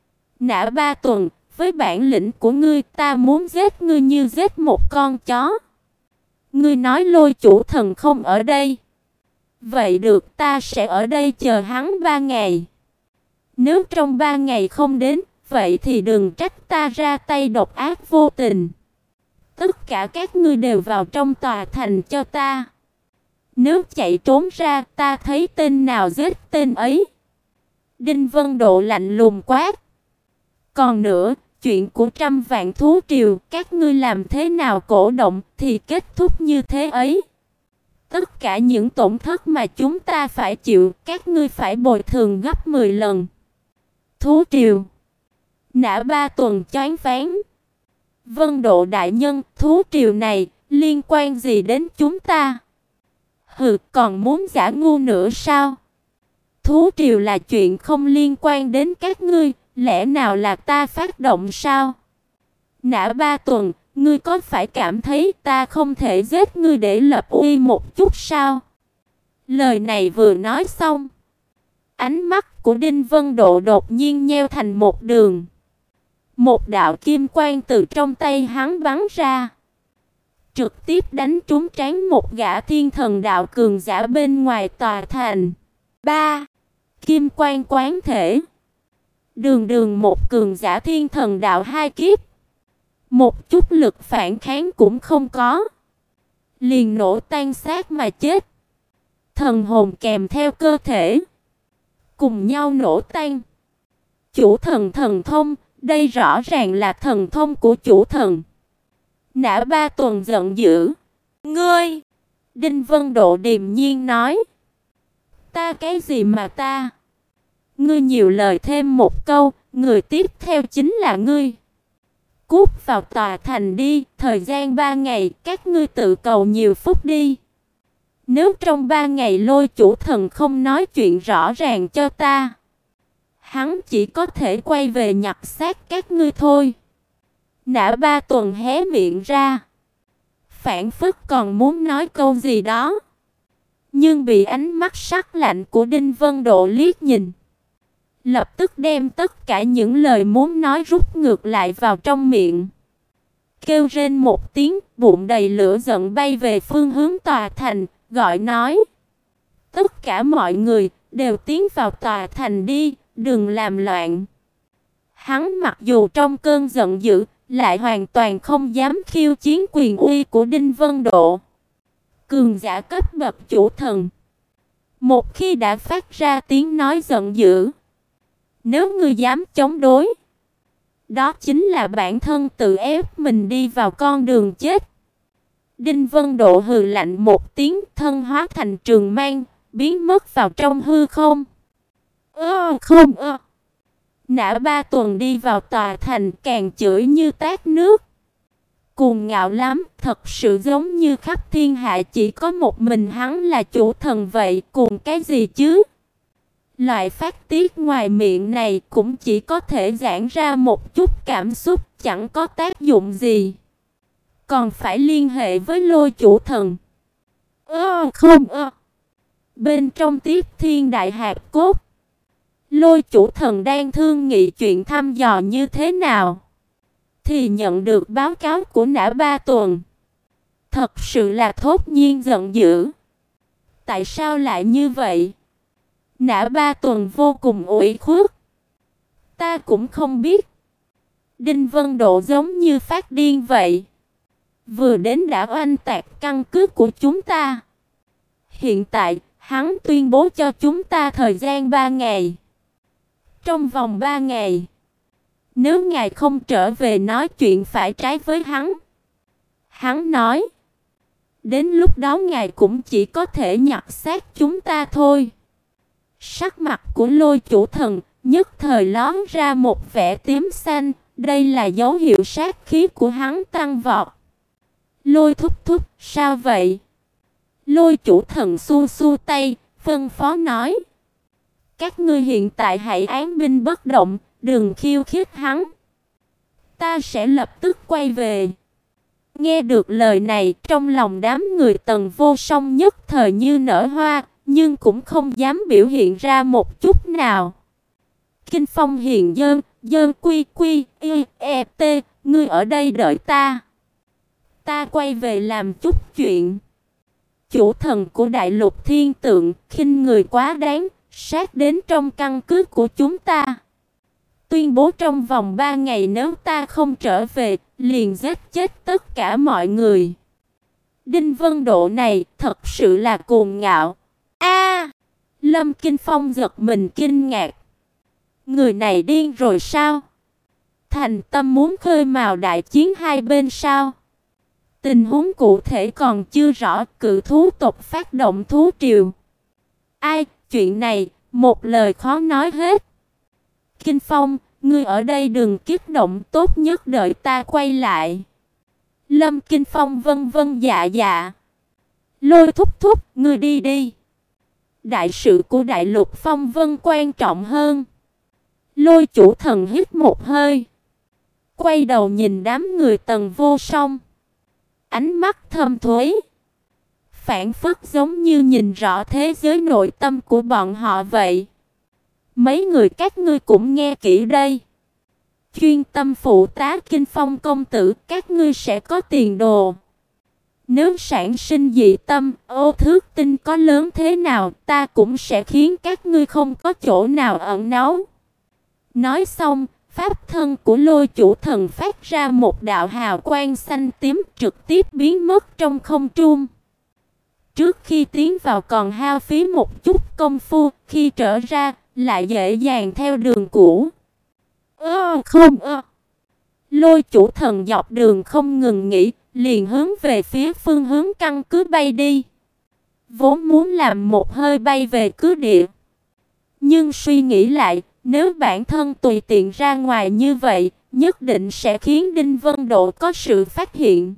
Nã Ba Tuần, với bản lĩnh của ngươi, ta muốn giết ngươi như giết một con chó. Ngươi nói Lôi chủ thần không ở đây. Vậy được, ta sẽ ở đây chờ hắn ba ngày. Nếu trong ba ngày không đến, vậy thì đừng trách ta ra tay độc ác vô tình. Tất cả các ngươi đều vào trong tòa thành cho ta. Nếu chạy trốn ra, ta thấy tên nào giết tên ấy. Đinh Vân Độ lạnh lùng quát. Còn nữa, chuyện của trăm vạn thú triều, các ngươi làm thế nào cổ động thì kết thúc như thế ấy. Tất cả những tổn thất mà chúng ta phải chịu, các ngươi phải bồi thường gấp mười lần. Thú triều? Nã Ba Tuần choáng váng. Vân Độ đại nhân, thú triều này liên quan gì đến chúng ta? Hừ, còn muốn giả ngu nữa sao? Thú triều là chuyện không liên quan đến các ngươi, lẽ nào là ta phát động sao? Nã Ba Tuần, ngươi có phải cảm thấy ta không thể giết ngươi để lập uy một chút sao? Lời này vừa nói xong, ánh mắt của Đinh Vân Độ đột nhiên nheo thành một đường. Một đạo kim quang từ trong tay hắn bắn ra, trực tiếp đánh trúng trán một gã thiên thần đạo cường giả bên ngoài tòa thành. Ba, kim quang quán thể. Đường đường một cường giả thiên thần đạo hai kiếp, một chút lực phản kháng cũng không có, liền nổ tan xác mà chết. Thần hồn kèm theo cơ thể cùng nhau nổ tan. Chủ thần thần thông, đây rõ ràng là thần thông của chủ thần. Nã Ba Tuần giận dữ. Ngươi! Đinh Vân Độ điềm nhiên nói. Ta cái gì mà ta? Ngươi nhiều lời thêm một câu, người tiếp theo chính là ngươi. Cút vào tòa thành đi, thời gian ba ngày, các ngươi tự cầu nhiều phúc đi. Nếu trong ba ngày Lôi chủ thần không nói chuyện rõ ràng cho ta, hắn chỉ có thể quay về nhặt xác các ngươi thôi. Nã Ba Tuần hé miệng ra, phảng phất còn muốn nói câu gì đó, nhưng bị ánh mắt sắc lạnh của Đinh Vân Độ liếc nhìn, lập tức đem tất cả những lời muốn nói rút ngược lại vào trong miệng. Kêu rên một tiếng, bụng đầy lửa giận bay về phương hướng tòa thành, gọi nói: tất cả mọi người đều tiến vào tòa thành đi, đừng làm loạn. Hắn mặc dù trong cơn giận dữ, lại hoàn toàn không dám khiêu chiến quyền uy của Đinh Vân Độ. Cường giả cấp bậc chủ thần, một khi đã phát ra tiếng nói giận dữ, nếu ngươi dám chống đối, đó chính là bản thân tự ép mình đi vào con đường chết. Đinh Vân Độ hừ lạnh một tiếng, thân hóa thành trường mang, biến mất vào trong hư không. Ơ không ơ. Nã Ba Tuần đi vào tòa thành càng chửi như tát nước. Cuồng ngạo lắm, thật sự giống như khắp thiên hạ chỉ có một mình hắn là chủ thần vậy, cuồng cái gì chứ? Loại phát tiết ngoài miệng này cũng chỉ có thể giãn ra một chút cảm xúc, chẳng có tác dụng gì. Còn phải liên hệ với Lôi chủ thần. Ơ không ơ. Bên trong Tiếp Thiên Đại Hạp Cốt, Lôi chủ thần đang thương nghị chuyện thăm dò như thế nào, thì nhận được báo cáo của Nã Ba Tuần. Thật sự là thốt nhiên giận dữ. tại sao lại như vậy? Nã Ba Tuần vô cùng ủy khuất. Ta cũng không biết. Đinh Vân Độ giống như phát điên vậy. Vừa đến đã oanh tạc căn cứ của chúng ta. Hiện tại, hắn tuyên bố cho chúng ta thời gian ba ngày. Trong vòng ba ngày, nếu ngài không trở về nói chuyện phải trái với hắn. Hắn nói, đến lúc đó ngài cũng chỉ có thể nhặt xác chúng ta thôi. Sắc mặt của Lôi Chủ Thần nhất thời lóe ra một vẻ tím xanh, đây là dấu hiệu sát khí của hắn tăng vọt. Lôi thúc thúc, sao vậy? Lôi Chủ Thần xua xua tay, phân phó nói, các ngươi hiện tại hãy án binh bất động, đừng khiêu khích hắn. Ta sẽ lập tức quay về. Nghe được lời này, trong lòng đám người Tần Vô Song nhất thời như nở hoa, nhưng cũng không dám biểu hiện ra một chút nào. Kinh Phong hiền dơn, dơn quy quy, y, e, t, ngươi ở đây đợi ta. Ta quay về làm chút chuyện. Chủ thần của đại lục thiên tượng, khinh người quá đáng, sát đến trong căn cứ của chúng ta. Tuyên bố trong vòng ba ngày nếu ta không trở về, liền giết chết tất cả mọi người. Đinh Vân Độ này thật sự là cuồng ngạo. A! Lâm Kinh Phong giật mình kinh ngạc. Người này điên rồi sao? Thành tâm muốn khơi mào đại chiến hai bên sao? Tình huống cụ thể còn chưa rõ, cự thú tộc phát động thú triều. Ai, chuyện này, một lời khó nói hết. Kinh Phong, ngươi ở đây đừng kích động, tốt nhất đợi ta quay lại. Lâm Kinh Phong vân vân dạ dạ. Lôi thúc thúc, ngươi đi đi. Đại sự của đại lục phong vân quan trọng hơn. Lôi Chủ Thần hít một hơi, quay đầu nhìn đám người Tần Vô Song. Ánh mắt thâm thúy, phảng phất giống như nhìn rõ thế giới nội tâm của bọn họ vậy. Mấy người các ngươi cũng nghe kỹ đây. Chuyên tâm phụ tá Kinh Phong công tử, các ngươi sẽ có tiền đồ. Nếu sản sinh dị tâm, ô thước tinh có lớn thế nào, ta cũng sẽ khiến các ngươi không có chỗ nào ẩn náu. Nói xong, pháp thân của Lôi Chủ Thần phát ra một đạo hào quang xanh tím trực tiếp biến mất trong không trung. Trước khi tiến vào còn hao phí một chút công phu, khi trở ra lại dễ dàng theo đường cũ. Ơ không ơ. Lôi Chủ Thần dọc đường không ngừng nghỉ, liền hướng về phía phương hướng căn cứ bay đi. Vốn muốn làm một hơi bay về cứ địa, nhưng suy nghĩ lại, nếu bản thân tùy tiện ra ngoài như vậy, nhất định sẽ khiến Đinh Vân Độ có sự phát hiện.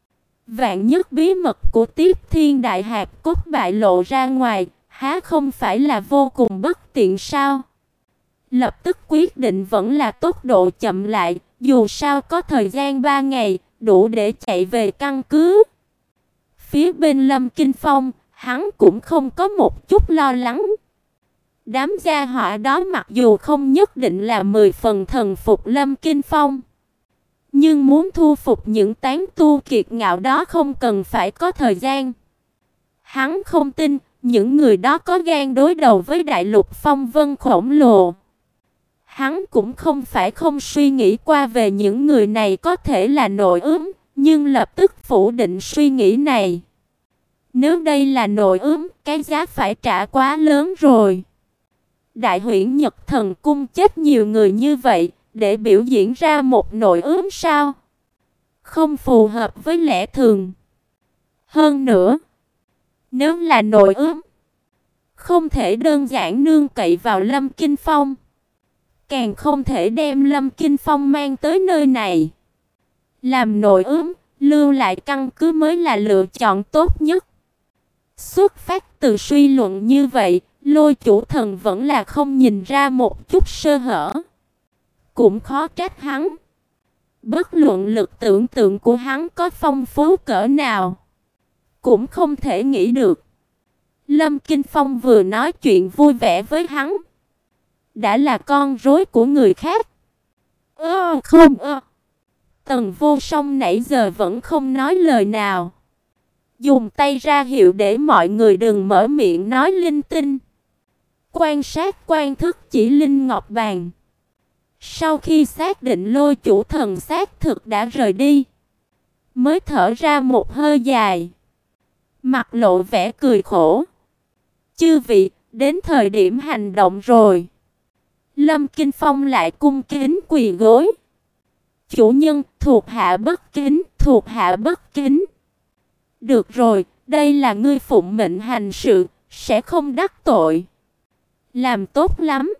Vạn nhất bí mật của Tiếp Thiên Đại Hạp Cốt bại lộ ra ngoài, há không phải là vô cùng bất tiện sao? Lập tức quyết định vẫn là tốc độ chậm lại, dù sao có thời gian ba ngày, đủ để chạy về căn cứ. Phía bên Lâm Kinh Phong, hắn cũng không có một chút lo lắng. Đám gia hỏa đó mặc dù không nhất định là mười phần thần phục Lâm Kinh Phong, nhưng muốn thu phục những tán tu kiệt ngạo đó không cần phải có thời gian. Hắn không tin những người đó có gan đối đầu với đại lục phong vân khổng lồ. Hắn cũng không phải không suy nghĩ qua về những người này có thể là nội ướm, nhưng lập tức phủ định suy nghĩ này. Nếu đây là nội ướm, cái giá phải trả quá lớn rồi. Đại Huyễn Nhật Thần Cung chết nhiều người như vậy, để biểu diễn ra một nội ướm sao? Không phù hợp với lẽ thường. Hơn nữa, nếu là nội ướm, không thể đơn giản nương cậy vào Lâm Kinh Phong, càng không thể đem Lâm Kinh Phong mang tới nơi này. Làm nội ướm, lưu lại căn cứ mới là lựa chọn tốt nhất. Xuất phát từ suy luận như vậy, Lôi Chủ Thần vẫn là không nhìn ra một chút sơ hở. Cũng khó trách hắn. Bất luận lực tưởng tượng của hắn có phong phú cỡ nào, cũng không thể nghĩ được Lâm Kinh Phong vừa nói chuyện vui vẻ với hắn, đã là con rối của người khác. Ơ không ơ. Tần Vô Song nãy giờ vẫn không nói lời nào. dùng tay ra hiệu để mọi người đừng mở miệng nói linh tinh. Quan sát quan thức chỉ linh ngọc bàn. Sau khi xác định Lôi chủ thần xác thực đã rời đi, mới thở ra một hơi dài, mặt lộ vẻ cười khổ. Chư vị, đến thời điểm hành động rồi. Lâm Kinh Phong lại cung kính quỳ gối. Chủ nhân, thuộc hạ bất kính, thuộc hạ bất kính. Được rồi, đây là ngươi phụng mệnh hành sự, sẽ không đắc tội. Làm tốt lắm.